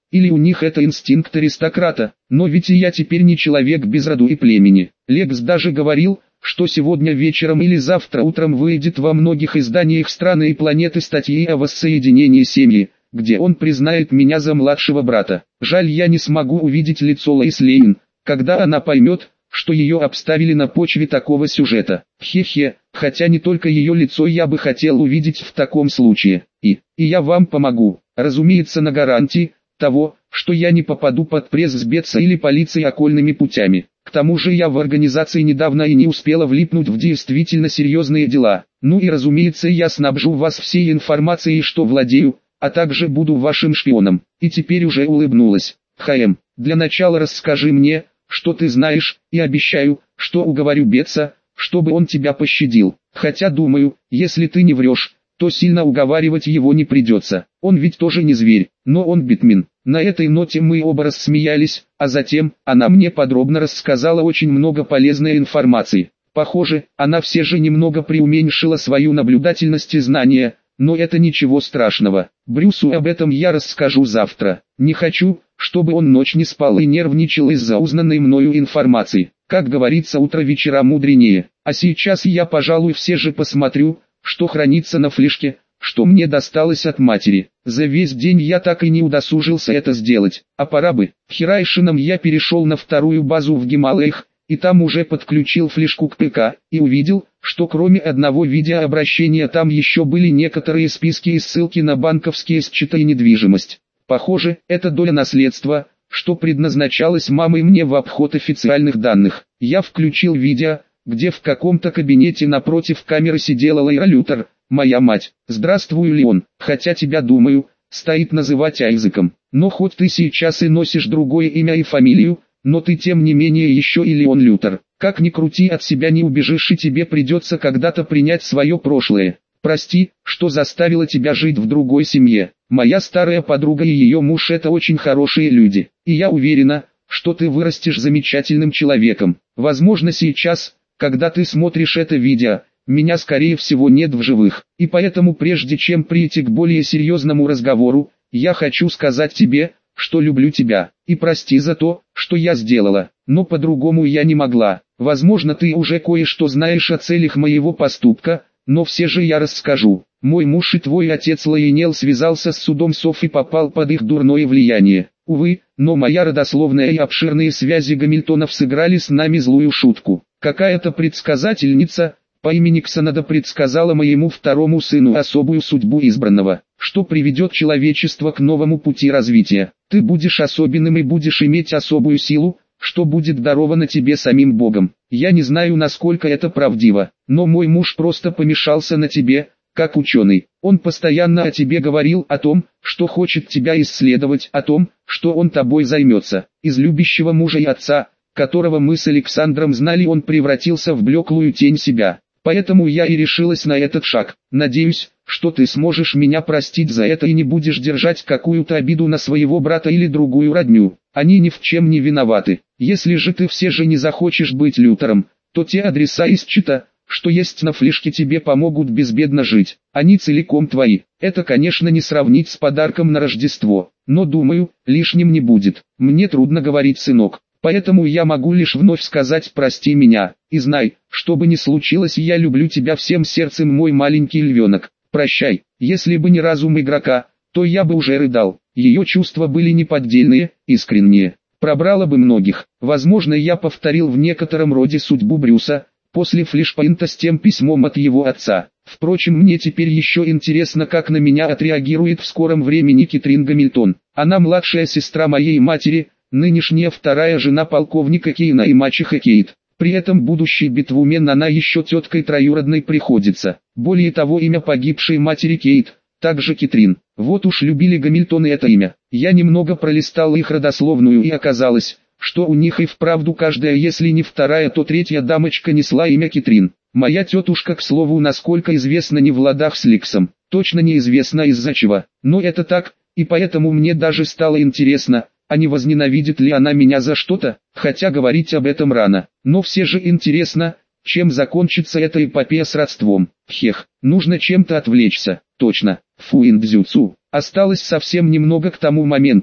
[SPEAKER 1] Или у них это инстинкт аристократа, но ведь и я теперь не человек без роду и племени. Лекс даже говорил, что сегодня вечером или завтра утром выйдет во многих изданиях страны и планеты статьи о воссоединении семьи, где он признает меня за младшего брата. Жаль, я не смогу увидеть лицо Лоис Лейн, когда она поймет, что ее обставили на почве такого сюжета. Хе-хе, хотя не только ее лицо я бы хотел увидеть в таком случае. И, и я вам помогу, разумеется, на гарантии того, что я не попаду под пресс Сбетса или полиции окольными путями. К тому же я в организации недавно и не успела влипнуть в действительно серьезные дела. Ну и разумеется, я снабжу вас всей информацией, что владею, а также буду вашим шпионом. И теперь уже улыбнулась. Хаэм, для начала расскажи мне, что ты знаешь, и обещаю, что уговорю Бетса, чтобы он тебя пощадил. Хотя думаю, если ты не врешь, то сильно уговаривать его не придется. Он ведь тоже не зверь, но он битмин. На этой ноте мы оба рассмеялись, а затем, она мне подробно рассказала очень много полезной информации. Похоже, она все же немного преуменьшила свою наблюдательность и знания, но это ничего страшного. Брюсу об этом я расскажу завтра. Не хочу, чтобы он ночь не спал и нервничал из-за узнанной мною информации. Как говорится, утро вечера мудренее. А сейчас я, пожалуй, все же посмотрю, что хранится на флешке, что мне досталось от матери. За весь день я так и не удосужился это сделать, а пора бы. Хирайшином я перешел на вторую базу в Гималаях, и там уже подключил флешку к ПК, и увидел, что кроме одного видеообращения там еще были некоторые списки и ссылки на банковские счета и недвижимость. Похоже, это доля наследства, что предназначалось мамой мне в обход официальных данных. Я включил видео, где в каком-то кабинете напротив камеры сидела Лейра Лютер, моя мать. Здравствуй, Леон, хотя тебя, думаю, стоит называть Айзеком. Но хоть ты сейчас и носишь другое имя и фамилию, но ты тем не менее еще и Леон Лютер. Как ни крути, от себя не убежишь, и тебе придется когда-то принять свое прошлое. Прости, что заставила тебя жить в другой семье. Моя старая подруга и ее муж — это очень хорошие люди, и я уверена, что ты вырастешь замечательным человеком. Возможно, сейчас, когда ты смотришь это видео, меня скорее всего нет в живых, и поэтому прежде чем прийти к более серьезному разговору, я хочу сказать тебе, что люблю тебя, и прости за то, что я сделала, но по-другому я не могла. Возможно, ты уже кое-что знаешь о целях моего поступка, но все же я расскажу. Мой муж и твой отец Лайонел связался с судом Соф и попал под их дурное влияние. Увы, но моя родословная и обширные связи Гамильтонов сыграли с нами злую шутку. Какая-то предсказательница по имени Ксанада предсказала моему второму сыну особую судьбу избранного, что приведет человечество к новому пути развития. Ты будешь особенным и будешь иметь особую силу, что будет даровано тебе самим Богом. Я не знаю, насколько это правдиво, но мой муж просто помешался на тебе, как ученый. Он постоянно о тебе говорил, о том, что хочет тебя исследовать, о том, что он тобой займется. Из любящего мужа и отца, которого мы с Александром знали, он превратился в блеклую тень себя. Поэтому я и решилась на этот шаг. Надеюсь, что ты сможешь меня простить за это и не будешь держать какую-то обиду на своего брата или другую родню. Они ни в чем не виноваты. Если же ты все же не захочешь быть Лютером, то те адреса из чита, что есть на флешке, тебе помогут безбедно жить. Они целиком твои. Это, конечно, не сравнить с подарком на Рождество, но думаю, лишним не будет. Мне трудно говорить, сынок. Поэтому я могу лишь вновь сказать: прости меня, и знай, что бы ни случилось, я люблю тебя всем сердцем, мой маленький львенок. Прощай. Если бы не разум игрока, то я бы уже рыдал. Ее чувства были неподдельные, искренние. Пробрало бы многих. Возможно, я повторил в некотором роде судьбу Брюса, после флешпоинта с тем письмом от его отца. Впрочем, мне теперь еще интересно, как на меня отреагирует в скором времени Кэтрин Гамильтон. Она младшая сестра моей матери, нынешняя вторая жена полковника Кейна и мачеха Кейт. При этом будущий битвумен она еще теткой троюродной приходится. Более того, имя погибшей матери Кейт, также Кэтрин. Вот уж любили Гамильтоны это имя. Я немного пролистал их родословную, и оказалось, что у них и вправду каждая, если не вторая, то третья дамочка несла имя Кэтрин. Моя тетушка, к слову, насколько известно, не в ладах с Ликсом. Точно неизвестно из-за чего. Но это так, и поэтому мне даже стало интересно, а не возненавидит ли она меня за что-то, хотя говорить об этом рано. Но все же интересно, чем закончится эта эпопея с родством. Хех, нужно чем-то отвлечься. Точно, фуиндзюцу. Осталось совсем немного к тому моменту,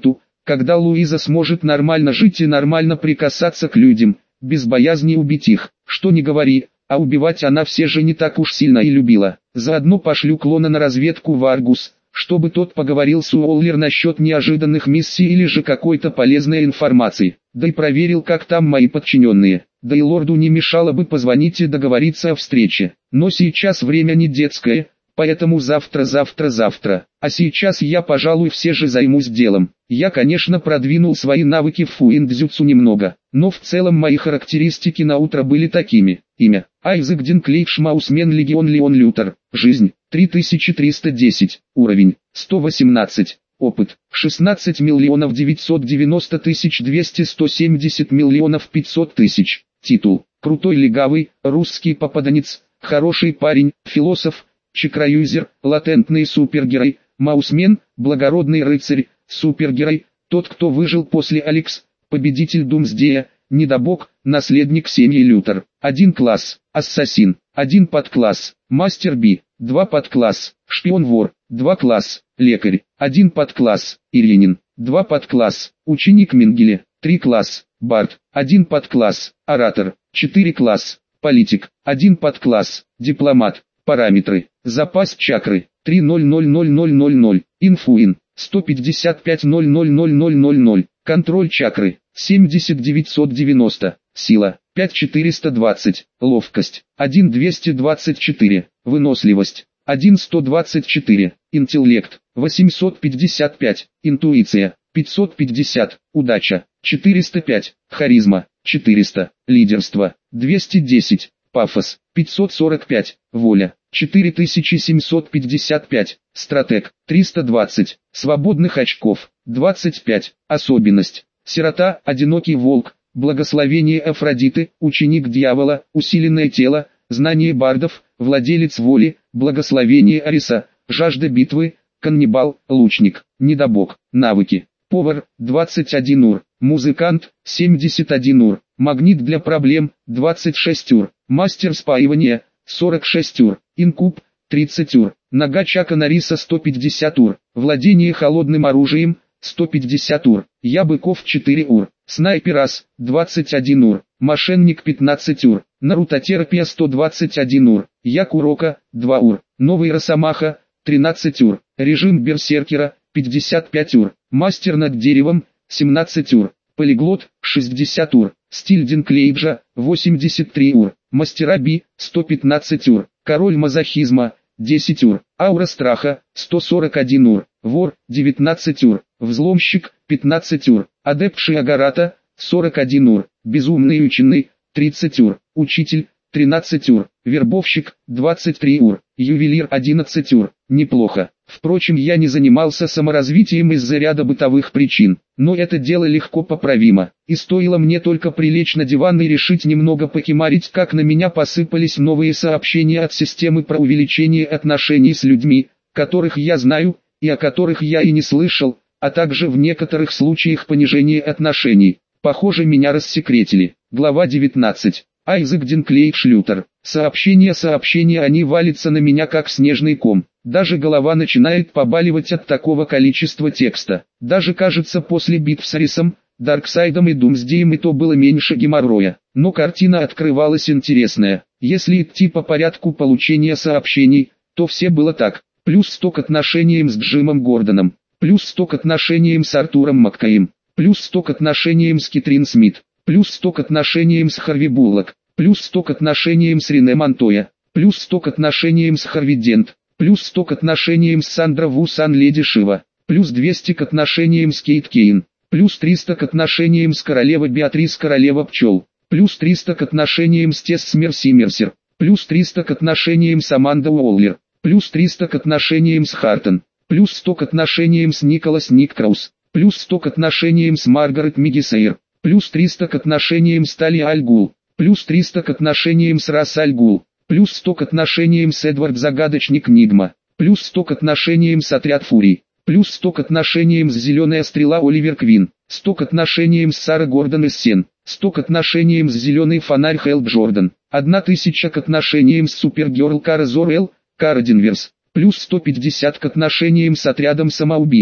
[SPEAKER 1] когда Луиза сможет нормально жить и нормально прикасаться к людям, без боязни убить их. Что ни говори, а убивать она все же не так уж сильно и любила. Заодно пошлю клона на разведку в Аргус, чтобы тот поговорил с Уоллер насчет неожиданных миссий или же какой-то полезной информации. Да и проверил, как там мои подчиненные. Да и лорду не мешало бы позвонить и договориться о встрече. Но сейчас время не детское, поэтому завтра-завтра-завтра. А сейчас я, пожалуй, все же займусь делом. Я, конечно, продвинул свои навыки в фуиндзюцу немного, но в целом мои характеристики на утро были такими. Имя: Айзек Динклейдж, Маусмен, Легион Леон Лютер. Жизнь: три тысячи триста десять. Уровень: сто восемнадцать. Опыт: шестнадцать миллионов девятьсот девяносто тысяч двести, сто семьдесят миллионов пятьсот тысяч. Титул: Крутой легавый, русский попаданец, хороший парень, философ, чакраюзер, латентный супергерой, Маусмен, благородный рыцарь, супергерой, тот, кто выжил после Алекс, победитель Думсдея, недобог, наследник семьи Лютер. Один класс: ассасин. Один подкласс: мастер Би. Два подкласс: шпион-вор. Два класс: лекарь. Один подкласс: иринин. Два подкласс: ученик Менгеле. Три класс: бард. Один подкласс: оратор. Четыре класс: политик. Один подкласс: дипломат. Параметры: запас чакры три ноль ноль ноль ноль ноль ноль, инфуин сто пятьдесят пять ноль ноль ноль ноль ноль ноль, контроль чакры семьдесят девятьсот девяносто, сила пять четыреста двадцать, ловкость один двести двадцать четыре, выносливость один сто двадцать четыре, интеллект восемьсот пятьдесят пять, интуиция пятьсот пятьдесят, удача четыреста пять, харизма четыреста, лидерство двести десять, пафос пятьсот сорок пять, воля четыре тысячи семьсот пятьдесят пять, стратег триста двадцать, свободных очков двадцать пять, особенность: сирота, одинокий волк, благословение Афродиты, ученик дьявола, усиленное тело, знание бардов, владелец воли, благословение Ариса, жажда битвы, каннибал, лучник, недобог. Навыки: повар двадцать один ур, музыкант семьдесят один ур, магнит для проблем двадцать шесть ур, мастер спаивания сорок шесть ур, инкуб тридцать ур, нога Чака Норриса сто пятьдесят ур, владение холодным оружием сто пятьдесят ур, я быков четыре ур, снайпер ас двадцать один ур, мошенник пятнадцать ур, нарутотерапия сто двадцать один ур, я Курока два ур, новый Росомаха тринадцать ур, режим берсеркера пятьдесят пять ур, мастер над деревом семнадцать ур, полиглот шестьдесят ур, стиль Динклейджа восемьдесят три ур, мастера Би сто пятнадцать ур, король мазохизма десять ур, аура страха сто сорок один ур, вор девятнадцать ур, взломщик пятнадцать ур, адепт Шиагарата сорок один ур, безумный ученый тридцать ур, учитель тринадцать ур, вербовщик двадцать три ур, ювелир одиннадцать ур. Неплохо. Впрочем, я не занимался саморазвитием из-за ряда бытовых причин, но это дело легко поправимо, и стоило мне только прилечь на диван и решить немного покемарить, как на меня посыпались новые сообщения от системы про увеличение отношений с людьми, которых я знаю, и о которых я и не слышал, а также в некоторых случаях понижение отношений. Похоже, меня рассекретили. Глава девятнадцать. Айзек Динклейдж Лютер. Сообщения, сообщения, они валятся на меня как снежный ком. Даже голова начинает побаливать от такого количества текста. Даже кажется, после битв с Арисом, Дарксайдом и Думсдеем и то было меньше геморроя. Но картина открывалась интересная. Если идти по порядку получения сообщений, то все было так. Плюс сто к отношениям с Джимом Гордоном. Плюс сто к отношениям с Артуром Маккаем. Плюс сто к отношениям с Китрин Смит. Плюс сто к отношениям с Харви Буллок. Плюс сто к отношениям с Рене Монтоя. Плюс сто к отношениям с Харви Дент. Плюс сто к отношениям с Сандра Вусан Леди Шива. Плюс двести к отношениям с Кейт Кейн. Плюс триста к отношениям с Королева Беатрис Королева Пчел. Плюс триста к отношениям с Тесс Мерси Мерсер. Плюс триста к отношениям с Аманда Уоллер. Плюс триста к отношениям с Хартон. Плюс сто к отношениям с Николас Ник Краус. Плюс сто к отношениям с Маргарет Мигисейр. Плюс триста к отношениям с Тали Аль Гул. Плюс триста к отношениям с Рас Аль Гул. Плюс сто к отношениям с Эдвард Загадочник Нигма. Плюс сто к отношениям с Отряд Фурий. Плюс сто к отношениям с Зеленая Стрела Оливер Квин. сто к отношениям с Сара Гордон из Сен. сто к отношениям с Зеленый Фонарь Хелл Джордан. тысяча к отношениям с Супергерл Кара Зорел, Кара Денверс. Плюс сто пятьдесят к отношениям с Отрядом Самоубийц.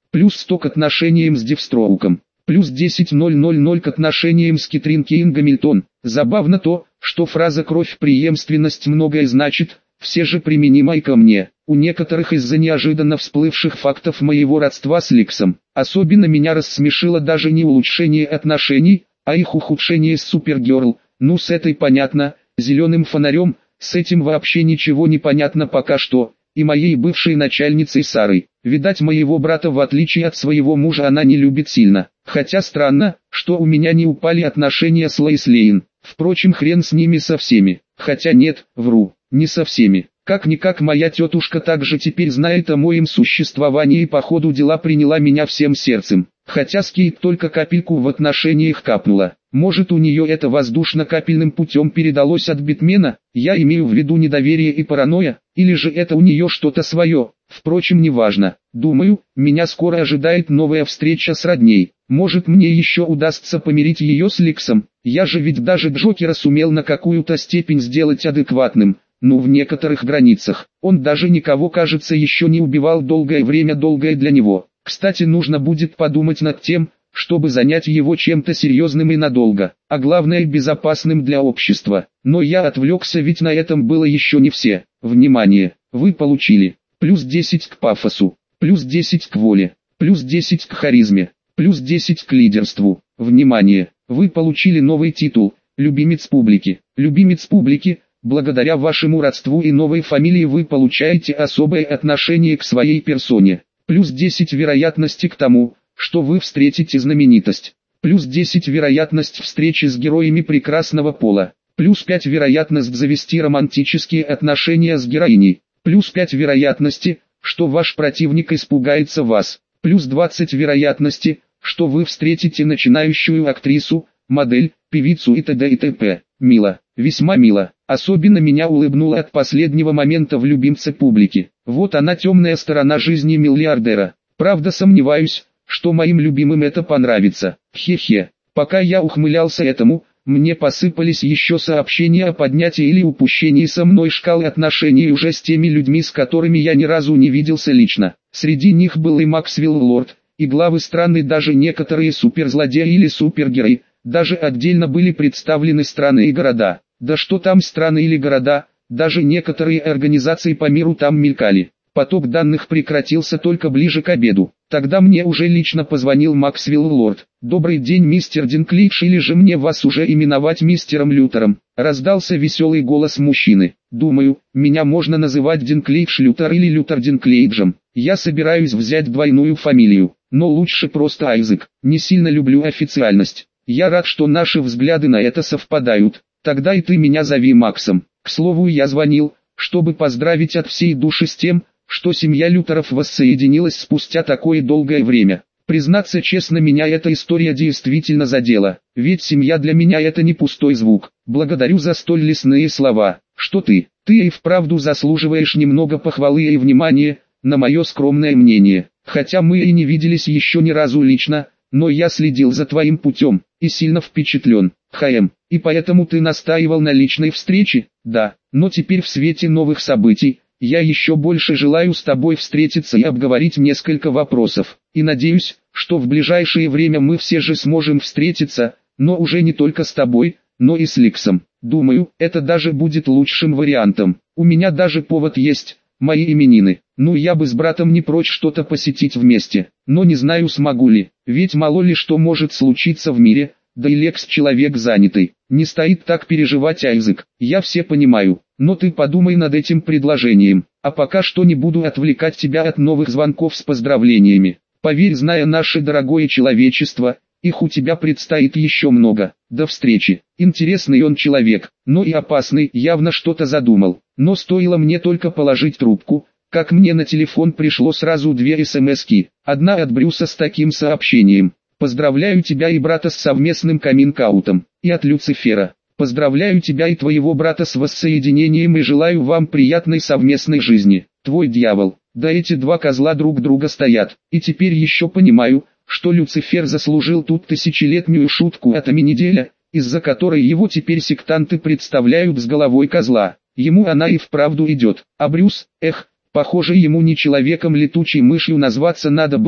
[SPEAKER 1] плюс сто к отношениям с Девстроуком, плюс десять тысяч к отношениям с Кэтрин Кейн Гамильтон. Забавно то, что фраза «кровь преемственность» многое значит, все же применима и ко мне. У некоторых из-за неожиданно всплывших фактов моего родства с Лексом. Особенно меня рассмешило даже не улучшение отношений, а их ухудшение с Супергерл. Ну с этой понятно, зеленым фонарем, с этим вообще ничего не понятно пока что. И моей бывшей начальницей Сарой. Видать, моего брата в отличие от своего мужа она не любит сильно. Хотя странно, что у меня не упали отношения с Лоис Лейн. Впрочем, хрен с ними со всеми. Хотя нет, вру, не со всеми. Как-никак моя тетушка также теперь знает о моем существовании и по ходу дела приняла меня всем сердцем. Хотя с Кейт только капельку в отношениях капнула. Может, у нее это воздушно-капельным путем передалось от Битмена, я имею в виду недоверие и паранойя, или же это у нее что-то свое. Впрочем, неважно. Думаю, меня скоро ожидает новая встреча с родней. Может, мне еще удастся помирить ее с Лексом. Я же ведь даже Джокера сумел на какую-то степень сделать адекватным. Ну, в некоторых границах. Он даже никого, кажется, еще не убивал долгое время, долгое для него. Кстати, нужно будет подумать над тем, чтобы занять его чем-то серьезным и надолго, а главное безопасным для общества. Но я отвлекся, ведь на этом было еще не все. Внимание! Вы получили плюс десять к пафосу, плюс десять к воле, плюс десять к харизме, плюс десять к лидерству. Внимание! Вы получили новый титул «Любимец публики». Любимец публики. Благодаря вашему родству и новой фамилии вы получаете особое отношение к своей персоне. Плюс десять вероятности к тому, что вы встретите знаменитость. Плюс десять вероятность встречи с героями прекрасного пола. Плюс пять вероятность завести романтические отношения с героиней. Плюс пять вероятности, что ваш противник испугается вас. Плюс двадцать вероятности, что вы встретите начинающую актрису, модель, певицу и т.д. и т.п. Мило, весьма мило. Особенно меня улыбнуло от последнего момента в любимце публики. Вот она, темная сторона жизни миллиардера. Правда, сомневаюсь, что моим любимым это понравится. Хе-хе. Пока я ухмылялся этому, мне посыпались еще сообщения о поднятии или упущении со мной шкалы отношений уже с теми людьми, с которыми я ни разу не виделся лично. Среди них был и Максвелл Лорд, и главы стран, и даже некоторые суперзлодеи или супергерои. Даже отдельно были представлены страны и города. Да что там страны или города, даже некоторые организации по миру там мелькали. Поток данных прекратился только ближе к обеду. Тогда мне уже лично позвонил Максвелл Лорд. «Добрый день, мистер Динклейдж, или же мне вас уже именовать мистером Лютером?» Раздался веселый голос мужчины. «Думаю, меня можно называть Динклейдж Лютер или Лютер Динклейджем. Я собираюсь взять двойную фамилию, но лучше просто Айзек. Не сильно люблю официальность. Я рад, что наши взгляды на это совпадают. Тогда и ты меня зови Максом. К слову, я звонил, чтобы поздравить от всей души с тем, что семья Лютеров воссоединилась спустя такое долгое время. Признаться честно, меня эта история действительно задела, ведь семья для меня это не пустой звук. Благодарю за столь лестные слова. Что ты, ты и вправду заслуживаешь немного похвалы и внимания, на мое скромное мнение. Хотя мы и не виделись еще ни разу лично, но я следил за твоим путем, и сильно впечатлен. ХМ, и поэтому ты настаивал на личной встрече? Да, но теперь в свете новых событий, я еще больше желаю с тобой встретиться и обговорить несколько вопросов. И надеюсь, что в ближайшее время мы все же сможем встретиться, но уже не только с тобой, но и с Лексом. Думаю, это даже будет лучшим вариантом. У меня даже повод есть, мои именины. Ну, я бы с братом не прочь что-то посетить вместе, но не знаю, смогу ли, ведь мало ли что может случиться в мире. Да и Лекс человек занятый, не стоит так переживать, Айзек, я все понимаю, но ты подумай над этим предложением, а пока что не буду отвлекать тебя от новых звонков с поздравлениями. Поверь, зная наше дорогое человечество, их у тебя предстоит еще много. До встречи. Интересный он человек, но и опасный, явно что-то задумал, но стоило мне только положить трубку, как мне на телефон пришло сразу две смски, одна от Брюса с таким сообщением. Поздравляю тебя и брата с совместным каминг-аутом, и от Люцифера. Поздравляю тебя и твоего брата с воссоединением и желаю вам приятной совместной жизни. Твой дьявол. Да эти два козла друг друга стоят. И теперь еще понимаю, что Люцифер заслужил тут тысячелетнюю шутку от Аминеделя, из-за которой его теперь сектанты представляют с головой козла. Ему она и вправду идет. А Брюс, эх, похоже, ему не человеком, летучей мышью назваться надо было,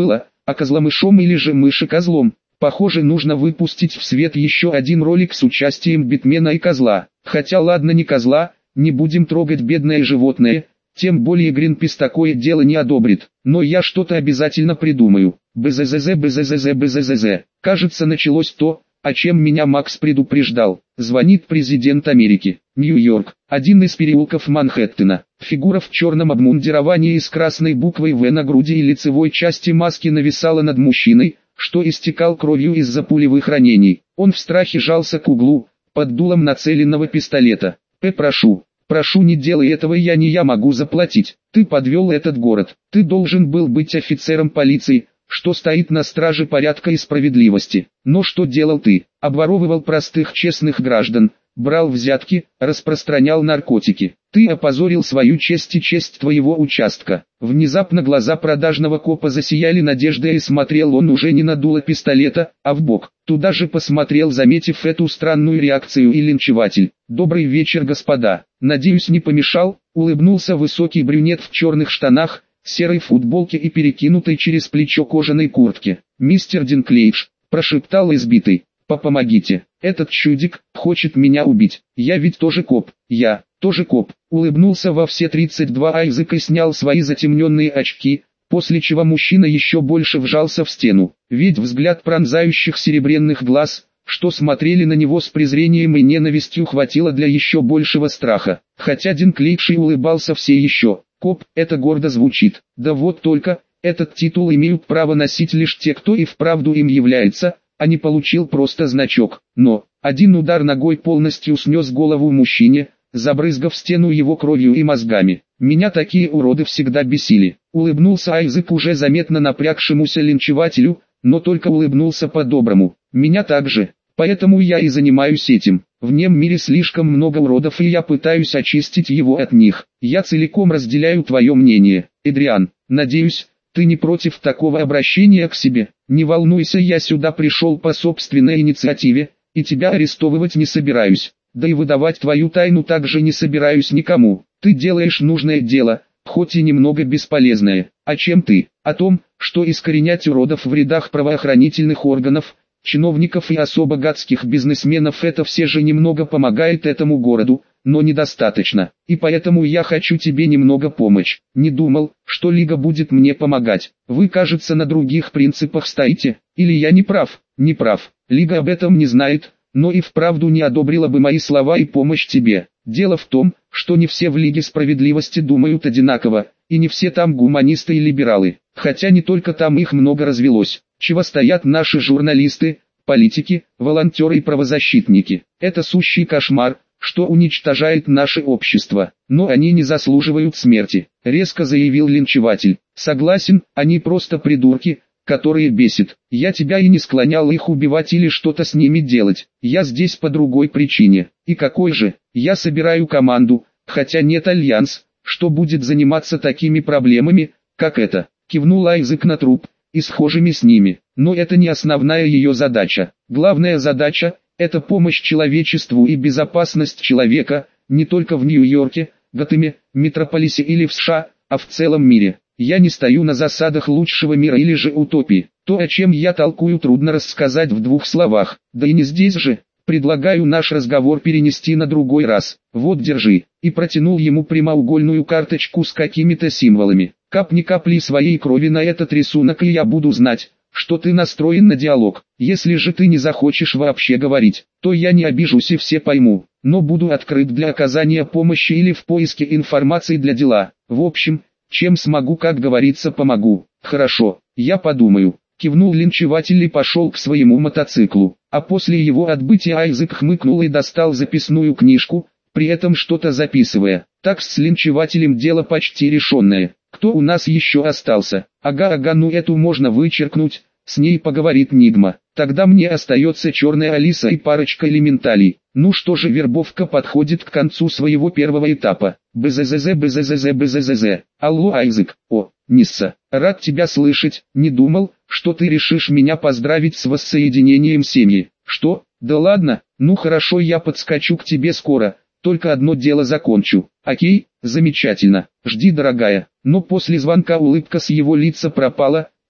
[SPEAKER 1] а козломышом или же мыши-козлом. Похоже, нужно выпустить в свет еще один ролик с участием Битмена и козла. Хотя ладно, не козла, не будем трогать бедное животное, тем более Гринпис такое дело не одобрит. Но я что-то обязательно придумаю. Бззз, бззз, бззз. Кажется, началось то, о чем меня Макс предупреждал. Звонит президент Америки. Нью-Йорк. Один из переулков Манхэттена. Фигура в черном обмундировании с красной буквой «В» на груди и лицевой части маски нависала над мужчиной, что истекал кровью из-за пулевых ранений. Он в страхе жался к углу, под дулом нацеленного пистолета. «П, прошу, прошу, не делай этого, я не я могу заплатить. Ты подвел этот город. Ты должен был быть офицером полиции, что стоит на страже порядка и справедливости. Но что делал ты? Обворовывал простых честных граждан, брал взятки, распространял наркотики. Ты опозорил свою честь и честь твоего участка». Внезапно глаза продажного копа засияли надеждой, и смотрел он уже не на дуло пистолета, а в бок. Туда же посмотрел, заметив эту странную реакцию, и линчеватель. «Добрый вечер, господа. Надеюсь, не помешал?» — улыбнулся высокий брюнет в черных штанах, серой футболке и перекинутой через плечо кожаной куртке. «Мистер Динклейдж», — прошептал избитый, — «помогите, этот чудик хочет меня убить. Я ведь тоже коп, я тоже коп». Улыбнулся во все тридцать два Айзек и снял свои затемненные очки, после чего мужчина еще больше вжался в стену. Ведь взгляд пронзающих серебряных глаз, что смотрели на него с презрением и ненавистью, хватило для еще большего страха. Хотя Динклейдж и улыбался все еще. Коп, это гордо звучит. Да вот только, этот титул имеют право носить лишь те, кто и вправду им является, а не получил просто значок. Но, один удар ногой полностью снес голову мужчине, забрызгав стену его кровью и мозгами. «Меня такие уроды всегда бесили». Улыбнулся Айзек уже заметно напрягшемуся линчевателю, но только улыбнулся по-доброму. «Меня также. Поэтому я и занимаюсь этим. В нем мире слишком много уродов, и я пытаюсь очистить его от них. Я целиком разделяю твое мнение, Эдриан. Надеюсь, ты не против такого обращения к себе? Не волнуйся, я сюда пришел по собственной инициативе, и тебя арестовывать не собираюсь. Да и выдавать твою тайну также не собираюсь никому. Ты делаешь нужное дело, хоть и немного бесполезное. А чем ты? О том, что искоренять уродов в рядах правоохранительных органов, чиновников и особо гадских бизнесменов — это все же немного помогает этому городу, но недостаточно. И поэтому я хочу тебе немного помочь. Не думал, что Лига будет мне помогать. Вы, кажется, на других принципах стоите. Или я не прав? Не прав. Лига об этом не знает, но и вправду не одобрила бы мои слова и помощь тебе. Дело в том, что не все в Лиге Справедливости думают одинаково, и не все там гуманисты и либералы. Хотя не только там их много развелось. Чего стоят наши журналисты, политики, волонтеры и правозащитники. Это сущий кошмар, что уничтожает наше общество. Но они не заслуживают смерти, резко заявил линчеватель. Согласен, они просто придурки, которые бесят. Я тебя и не склонял их убивать или что-то с ними делать. Я здесь по другой причине. И какой же? Я собираю команду, хотя нет, альянс, что будет заниматься такими проблемами, как это. Кивнул Айзек на труп, и схожими с ними. Но это не основная ее задача. Главная задача – это помощь человечеству и безопасность человека, не только в Нью-Йорке, Готэме, Метрополисе или в США, а в целом мире. Я не стою на засадах лучшего мира или же утопии. То, о чем я толкую, трудно рассказать в двух словах. Да и не здесь же. Предлагаю наш разговор перенести на другой раз. Вот, держи. И протянул ему прямоугольную карточку с какими-то символами. Капни капли своей крови на этот рисунок, и я буду знать, что ты настроен на диалог. Если же ты не захочешь вообще говорить, то я не обижусь и все пойму, но буду открыт для оказания помощи или в поиске информации для дела. В общем, чем смогу, как говорится, помогу. Хорошо, я подумаю. Кивнул линчеватель и пошел к своему мотоциклу. А после его отбытия Айзек хмыкнул и достал записную книжку, при этом что-то записывая. Так с линчевателем дело почти решенное. Кто у нас еще остался? Ага-ага, ну эту можно вычеркнуть, с ней поговорит Нигма. Тогда мне остается черная Алиса и парочка элементалей. Ну что же, вербовка подходит к концу своего первого этапа. Бззз, бззз, бззз. Алло, Айзек. О, Нисса, рад тебя слышать. Не думал, что ты решишь меня поздравить с воссоединением семьи. Что? Да ладно, ну хорошо, я подскочу к тебе скоро. Только одно дело закончу. Окей, замечательно. Жди, дорогая. Но после звонка улыбка с его лица пропала,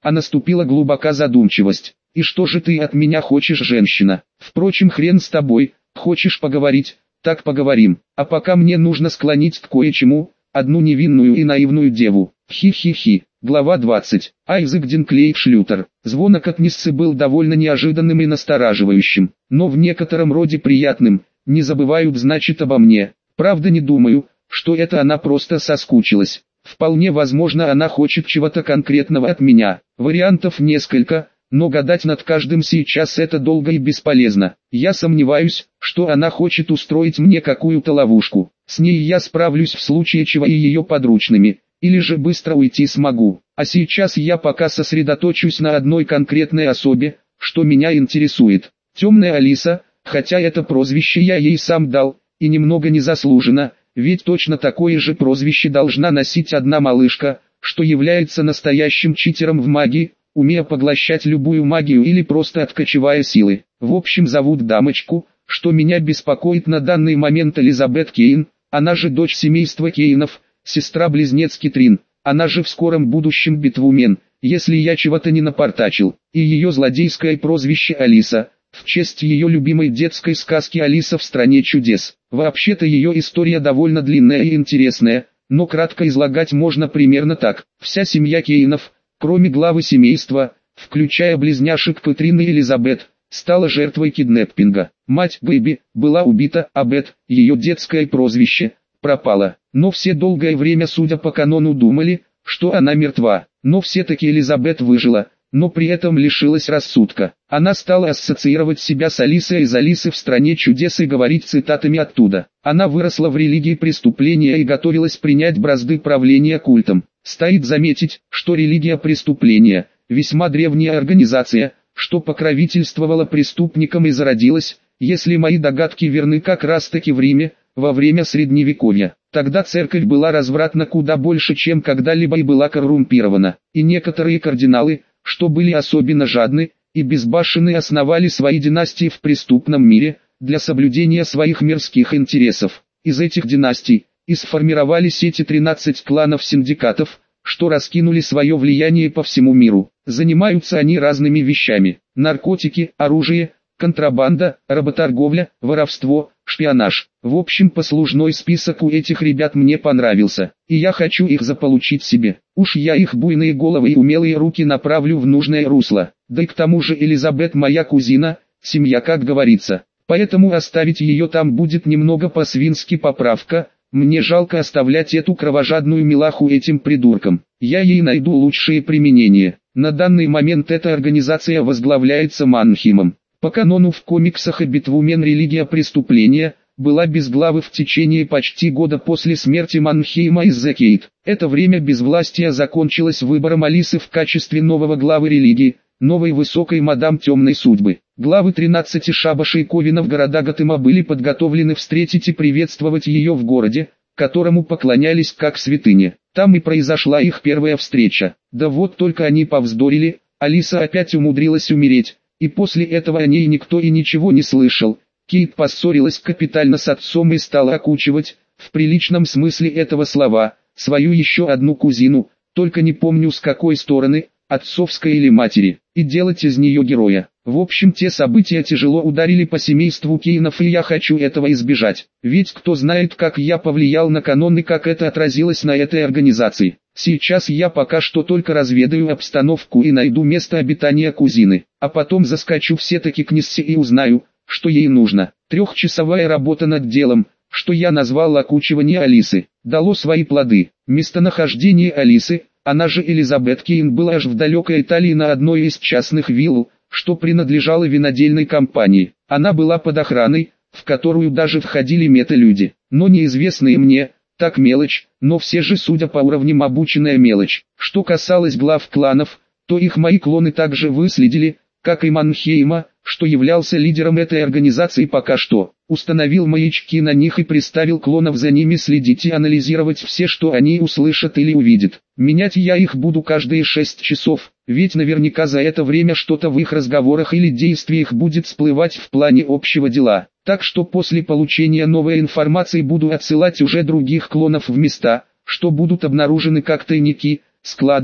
[SPEAKER 1] а наступила глубокая задумчивость. «И что же ты от меня хочешь, женщина? Впрочем, хрен с тобой, хочешь поговорить, так поговорим, а пока мне нужно склонить к кое-чему, одну невинную и наивную деву». Хи-хи-хи. Глава двадцать. Айзек Динклей Шлютер. Звонок от Ниссы был довольно неожиданным и настораживающим, но в некотором роде приятным. Не забывают, значит, обо мне. Правда, не думаю, что это она просто соскучилась. Вполне возможно, она хочет чего-то конкретного от меня. Вариантов несколько, но гадать над каждым сейчас это долго и бесполезно. Я сомневаюсь, что она хочет устроить мне какую-то ловушку. С ней я справлюсь в случае чего и ее подручными, или же быстро уйти смогу. А сейчас я пока сосредоточусь на одной конкретной особе, что меня интересует. Темная Алиса, хотя это прозвище я ей сам дал, и немного незаслуженно, ведь точно такое же прозвище должна носить одна малышка, что является настоящим читером в магии, умея поглощать любую магию или просто откачивая силы. В общем, зовут дамочку, что меня беспокоит на данный момент Элизабет Кейн, она же дочь семейства Кейнов, сестра-близнец Китрин, она же в скором будущем Битвумен, если я чего-то не напортачил, и ее злодейское прозвище Алиса, в честь ее любимой детской сказки «Алиса в стране чудес». Вообще-то ее история довольно длинная и интересная, но кратко излагать можно примерно так. Вся семья Кейнов, кроме главы семейства, включая близняшек Кэтрин и Элизабет, стала жертвой киднеппинга. Мать Бэби была убита, а Бет, ее детское прозвище, пропала. Но все долгое время, судя по канону, думали, что она мертва. Но все-таки Элизабет выжила, но при этом лишилась рассудка. Она стала ассоциировать себя с Алисой из «Алисы в стране чудес» и говорить цитатами оттуда. Она выросла в религии преступления и готовилась принять бразды правления культом. Стоит заметить, что религия преступления – весьма древняя организация, что покровительствовала преступникам и зародилась, если мои догадки верны, как раз таки в Риме, во время Средневековья. Тогда церковь была развратна куда больше, чем когда-либо, и была коррумпирована. И некоторые кардиналы, что были особенно жадны и безбашенны, основали свои династии в преступном мире, для соблюдения своих мирских интересов. Из этих династий и сформировались эти тринадцать кланов-синдикатов, что раскинули свое влияние по всему миру. Занимаются они разными вещами: наркотики, оружие, контрабанда, работорговля, воровство, шпионаж. В общем, послужной список у этих ребят мне понравился, и я хочу их заполучить себе. Уж я их буйные головы и умелые руки направлю в нужное русло. Да и к тому же Элизабет моя кузина, семья, как говорится. Поэтому оставить ее там будет немного по-свински. Поправка: мне жалко оставлять эту кровожадную милаху этим придуркам. Я ей найду лучшее применение. На данный момент эта организация возглавляется Манхимом. По канону в комиксах и Битвумен религия преступления была без главы в течение почти года после смерти Манхейма из The Кейт. Это время безвластия закончилось выбором Алисы в качестве нового главы религии, новой высокой мадам темной судьбы. Главы тринадцати шабашей Ковинов города Готэма были подготовлены встретить и приветствовать ее в городе, которому поклонялись как святыне. Там и произошла их первая встреча. Да вот только они повздорили, Алиса опять умудрилась умереть, и после этого о ней никто и ничего не слышал. Кейт поссорилась капитально с отцом и стала окучивать, в приличном смысле этого слова, свою еще одну кузину, только не помню с какой стороны, отцовской или матери, и делать из нее героя. В общем, те события тяжело ударили по семейству Кейнов, и я хочу этого избежать. Ведь кто знает, как я повлиял на канон и как это отразилось на этой организации. Сейчас я пока что только разведаю обстановку и найду место обитания кузины, а потом заскочу все-таки к Ниссе и узнаю, что ей нужно. Трехчасовая работа над делом, что я назвал окучивание Алисы, дало свои плоды. Местонахождение Алисы, она же Элизабет Кейн, была аж в далекой Италии на одной из частных вилл, что принадлежало винодельной компании. Она была под охраной, в которую даже входили мета-люди, но неизвестные мне. Так мелочь, но все же, судя по уровням, обученная мелочь. Что касалось глав кланов, то их мои клоны также выследили, как и Манхейма, что являлся лидером этой организации пока что. Установил маячки на них и приставил клонов за ними следить и анализировать все, что они услышат или увидят. Менять я их буду каждые шесть часов, ведь наверняка за это время что-то в их разговорах или действиях будет всплывать в плане общего дела. Так что после получения новой информации буду отсылать уже других клонов в места, что будут обнаружены как тайники, склады,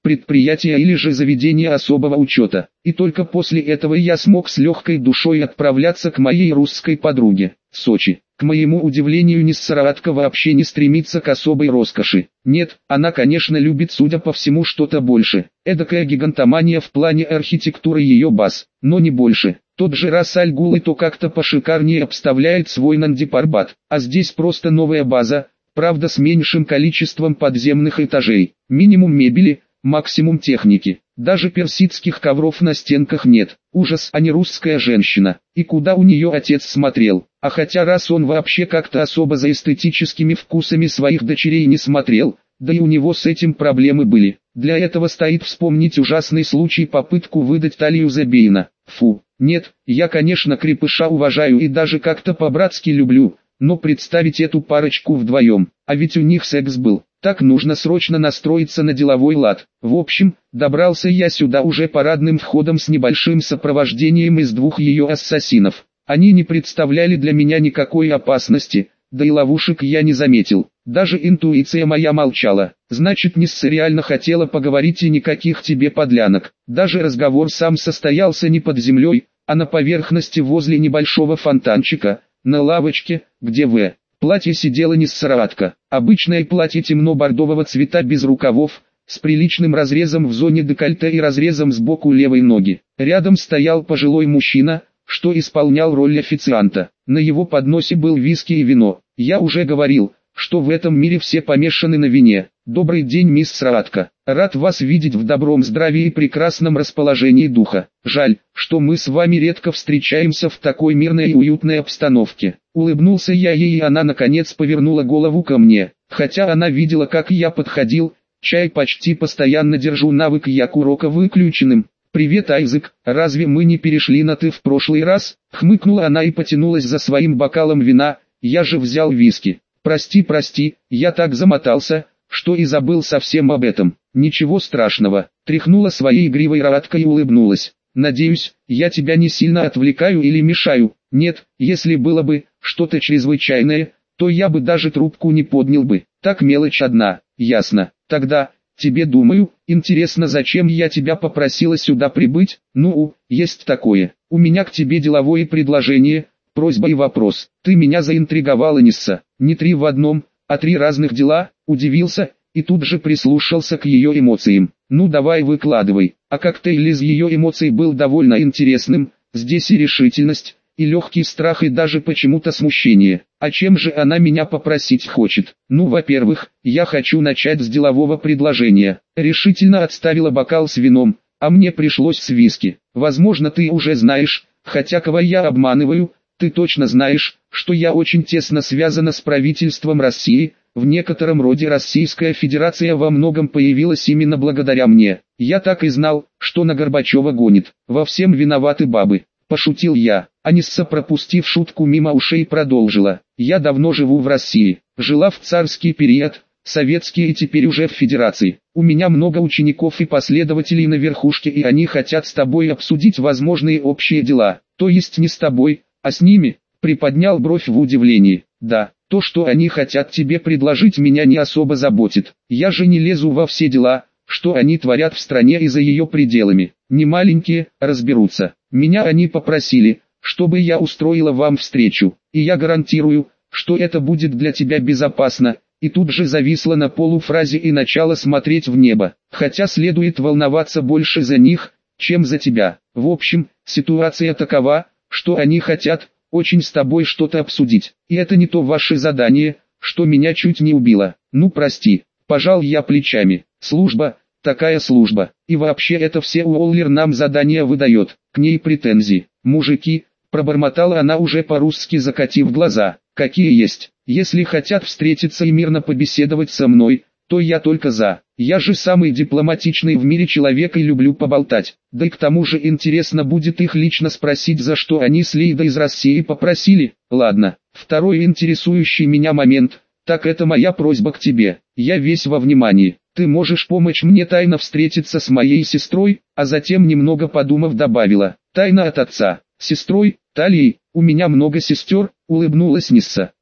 [SPEAKER 1] предприятия или же заведения особого учета. И только после этого я смог с легкой душой отправляться к моей русской подруге, Сочи. К моему удивлению, Ниссаратка вообще не стремится к особой роскоши. Нет, она, конечно, любит, судя по всему, что-то больше. Эдакая гигантомания в плане архитектуры ее баз, но не больше. Тот же Рас Аль Гул и то как-то пошикарнее обставляет свой Нанди Парбат, а здесь просто новая база, правда с меньшим количеством подземных этажей, минимум мебели, максимум техники. Даже персидских ковров на стенках нет. Ужас, а не русская женщина. И куда у нее отец смотрел? А хотя раз он вообще как-то особо за эстетическими вкусами своих дочерей не смотрел, да и у него с этим проблемы были. Для этого стоит вспомнить ужасный случай, попытку выдать Талию Забейна. Фу. Нет, я, конечно, крепыша уважаю и даже как-то по-братски люблю, но представить эту парочку вдвоем, а ведь у них секс был. Так нужно срочно настроиться на деловой лад. В общем, добрался я сюда уже парадным входом с небольшим сопровождением из двух ее ассасинов. Они не представляли для меня никакой опасности, да и ловушек я не заметил. Даже интуиция моя молчала. Значит, Нисса реально хотела поговорить, и никаких тебе подлянок. Даже разговор сам состоялся не под землей, а на поверхности возле небольшого фонтанчика, на лавочке, где в платье сидела Ниссаратка. Обычное платье темно-бордового цвета без рукавов, с приличным разрезом в зоне декольте и разрезом сбоку левой ноги. Рядом стоял пожилой мужчина, что исполнял роль официанта. На его подносе был виски и вино. Я уже говорил, что в этом мире все помешаны на вине. Добрый день, мисс Саратка. Рад вас видеть в добром здравии и прекрасном расположении духа. Жаль, что мы с вами редко встречаемся в такой мирной и уютной обстановке. Улыбнулся я ей, и она наконец повернула голову ко мне. Хотя она видела, как я подходил, чай почти постоянно держу навык як урока выключенным. «Привет, Айзек, разве мы не перешли на «ты» в прошлый раз?» Хмыкнула она и потянулась за своим бокалом вина. Я же взял виски. «Прости, прости, я так замотался, что и забыл совсем об этом». «Ничего страшного», тряхнула своей игривой Рараткой и улыбнулась. «Надеюсь, я тебя не сильно отвлекаю или мешаю?» «Нет, если было бы что-то чрезвычайное, то я бы даже трубку не поднял бы. Так мелочь одна». «Ясно. Тогда, тебе, думаю, интересно, зачем я тебя попросила сюда прибыть?» «Ну, есть такое. У меня к тебе деловое предложение, просьба и вопрос. Ты меня заинтриговала, Нисса. Не три в одном, а три разных дела», удивился, и тут же прислушался к ее эмоциям. «Ну давай, выкладывай». А коктейль из ее эмоций был довольно интересным. Здесь и решительность, и легкий страх, и даже почему-то смущение. А чем же она меня попросить хочет? Ну, во-первых, я хочу начать с делового предложения. Решительно отставила бокал с вином, а мне пришлось с виски. Возможно, ты уже знаешь, хотя кого я обманываю, ты точно знаешь, что я очень тесно связана с правительством России. В некотором роде Российская Федерация во многом появилась именно благодаря мне. Я так и знал, что на Горбачева гонит. Во всем виноваты бабы. Пошутил я. Анисса, пропустив шутку мимо ушей, продолжила. Я давно живу в России. Жила в царский период, советский и теперь уже в Федерации. У меня много учеников и последователей на верхушке, и они хотят с тобой обсудить возможные общие дела. То есть не с тобой, а с ними. Приподнял бровь в удивлении. Да, то, что они хотят тебе предложить, меня не особо заботит. Я же не лезу во все дела, что они творят в стране и за ее пределами. Не маленькие, разберутся. Меня они попросили, чтобы я устроила вам встречу, и я гарантирую, что это будет для тебя безопасно. И тут же зависла на полуфразе и начала смотреть в небо. Хотя следует волноваться больше за них, чем за тебя. В общем, ситуация такова, что они хотят очень с тобой что-то обсудить. И это не то ваше задание, что меня чуть не убило. Ну прости, пожал я плечами. Служба, такая служба. И вообще это все Уоллер нам задание выдает. К ней претензии. Мужики, пробормотала она уже по-русски, закатив глаза. Какие есть. Если хотят встретиться и мирно побеседовать со мной, то я только за. Я же самый дипломатичный в мире человек и люблю поболтать. Да и к тому же интересно будет их лично спросить, за что они с Лейдой из России попросили. Ладно, второй интересующий меня момент, так это моя просьба к тебе. Я весь во внимании. Ты можешь помочь мне тайно встретиться с моей сестрой, а затем, немного подумав, добавила. Тайна от отца. Сестрой, Талией, у меня много сестер, улыбнулась Нисса.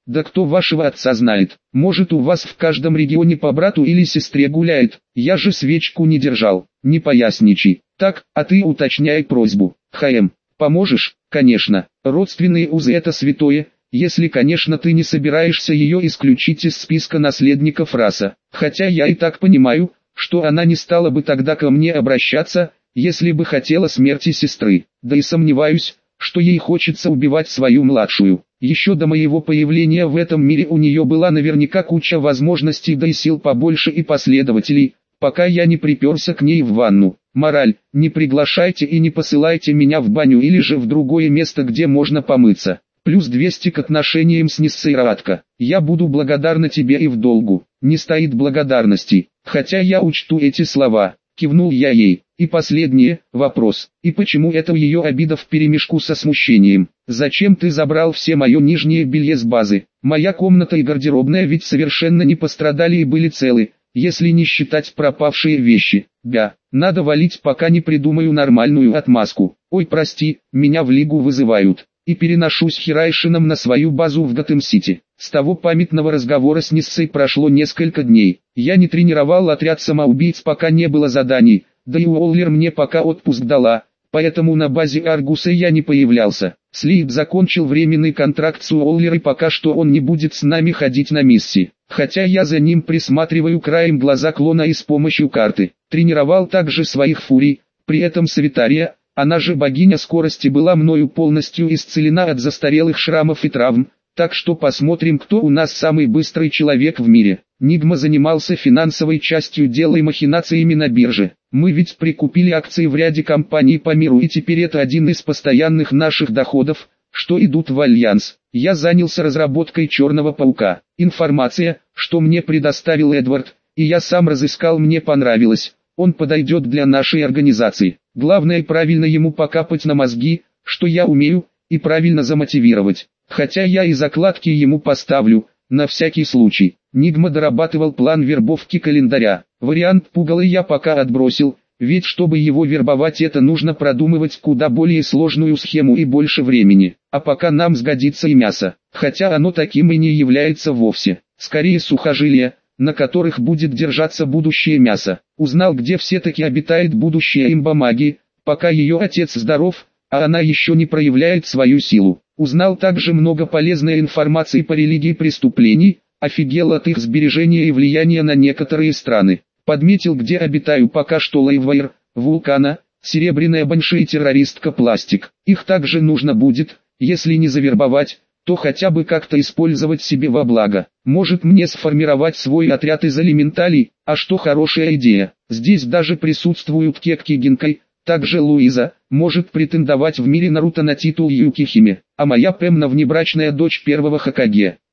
[SPEAKER 1] Да кто вашего отца знает? Может, у вас в каждом регионе по брату или сестре гуляет? Я же свечку не держал. Не поясничай. Так, а ты уточняй просьбу. ХМ. Поможешь? Конечно. Родственные узы это святое, если, конечно, ты не собираешься ее исключить из списка наследников раса. Хотя я и так понимаю, что она не стала бы тогда ко мне обращаться, если бы хотела смерти сестры. Да и сомневаюсь, что ей хочется убивать свою младшую. Еще до моего появления в этом мире у нее была наверняка куча возможностей, да и сил побольше и последователей, пока я не приперся к ней в ванну. Мораль: не приглашайте и не посылайте меня в баню или же в другое место, где можно помыться. Плюс двести к отношениям с Ниссой Раатка. Я буду благодарна тебе и в долгу. Не стоит благодарности, хотя я учту эти слова. Кивнул я ей. И последнее, вопрос. И почему это ее обида вперемешку со смущением? Зачем ты забрал все мое нижнее белье с базы? Моя комната и гардеробная ведь совершенно не пострадали и были целы, если не считать пропавшие вещи. Бя, надо валить, пока не придумаю нормальную отмазку. Ой, прости, меня в лигу вызывают. И переношусь Хирайшином на свою базу в Готэм-Сити. С того памятного разговора с Ниссой прошло несколько дней. Я не тренировал отряд самоубийц, пока не было заданий, да и Уоллер мне пока отпуск дала, поэтому на базе Аргуса я не появлялся. Слейд закончил временный контракт с Уоллер, и пока что он не будет с нами ходить на миссии. Хотя я за ним присматриваю краем глаза клона и с помощью карты. Тренировал также своих фурий, при этом Савитария, она же богиня скорости, была мною полностью исцелена от застарелых шрамов и травм, так что посмотрим, кто у нас самый быстрый человек в мире. Нигма занимался финансовой частью дела и махинациями на бирже. Мы ведь прикупили акции в ряде компаний по миру, и теперь это один из постоянных наших доходов, что идут в Альянс. Я занялся разработкой Черного Паука. Информация, что мне предоставил Эдвард, и я сам разыскал, мне понравилось. Он подойдет для нашей организации. Главное правильно ему покапать на мозги, что я умею, и правильно замотивировать. Хотя я и закладки ему поставлю, на всякий случай. Нигма дорабатывал план вербовки календаря. Вариант пугала я пока отбросил, ведь чтобы его вербовать, это нужно продумывать куда более сложную схему и больше времени. А пока нам сгодится и мясо, хотя оно таким и не является вовсе. Скорее сухожилия, на которых будет держаться будущее мясо. Узнал, где все-таки обитает будущая имба магии, пока ее отец здоров, а она еще не проявляет свою силу. Узнал также много полезной информации по религии преступлений, офигел от их сбережения и влияния на некоторые страны. Подметил, где обитаю пока что Лейвайр, Вулкана, Серебряная Банши и террористка Пластик. Их также нужно будет, если не завербовать, то хотя бы как-то использовать себе во благо. Может мне сформировать свой отряд из элементалей, а что хорошая идея. Здесь даже присутствуют Кекки Гинкай, также Луиза, может претендовать в мире Наруто на титул Юкихиме, а моя Пэм на внебрачная дочь первого Хокаге.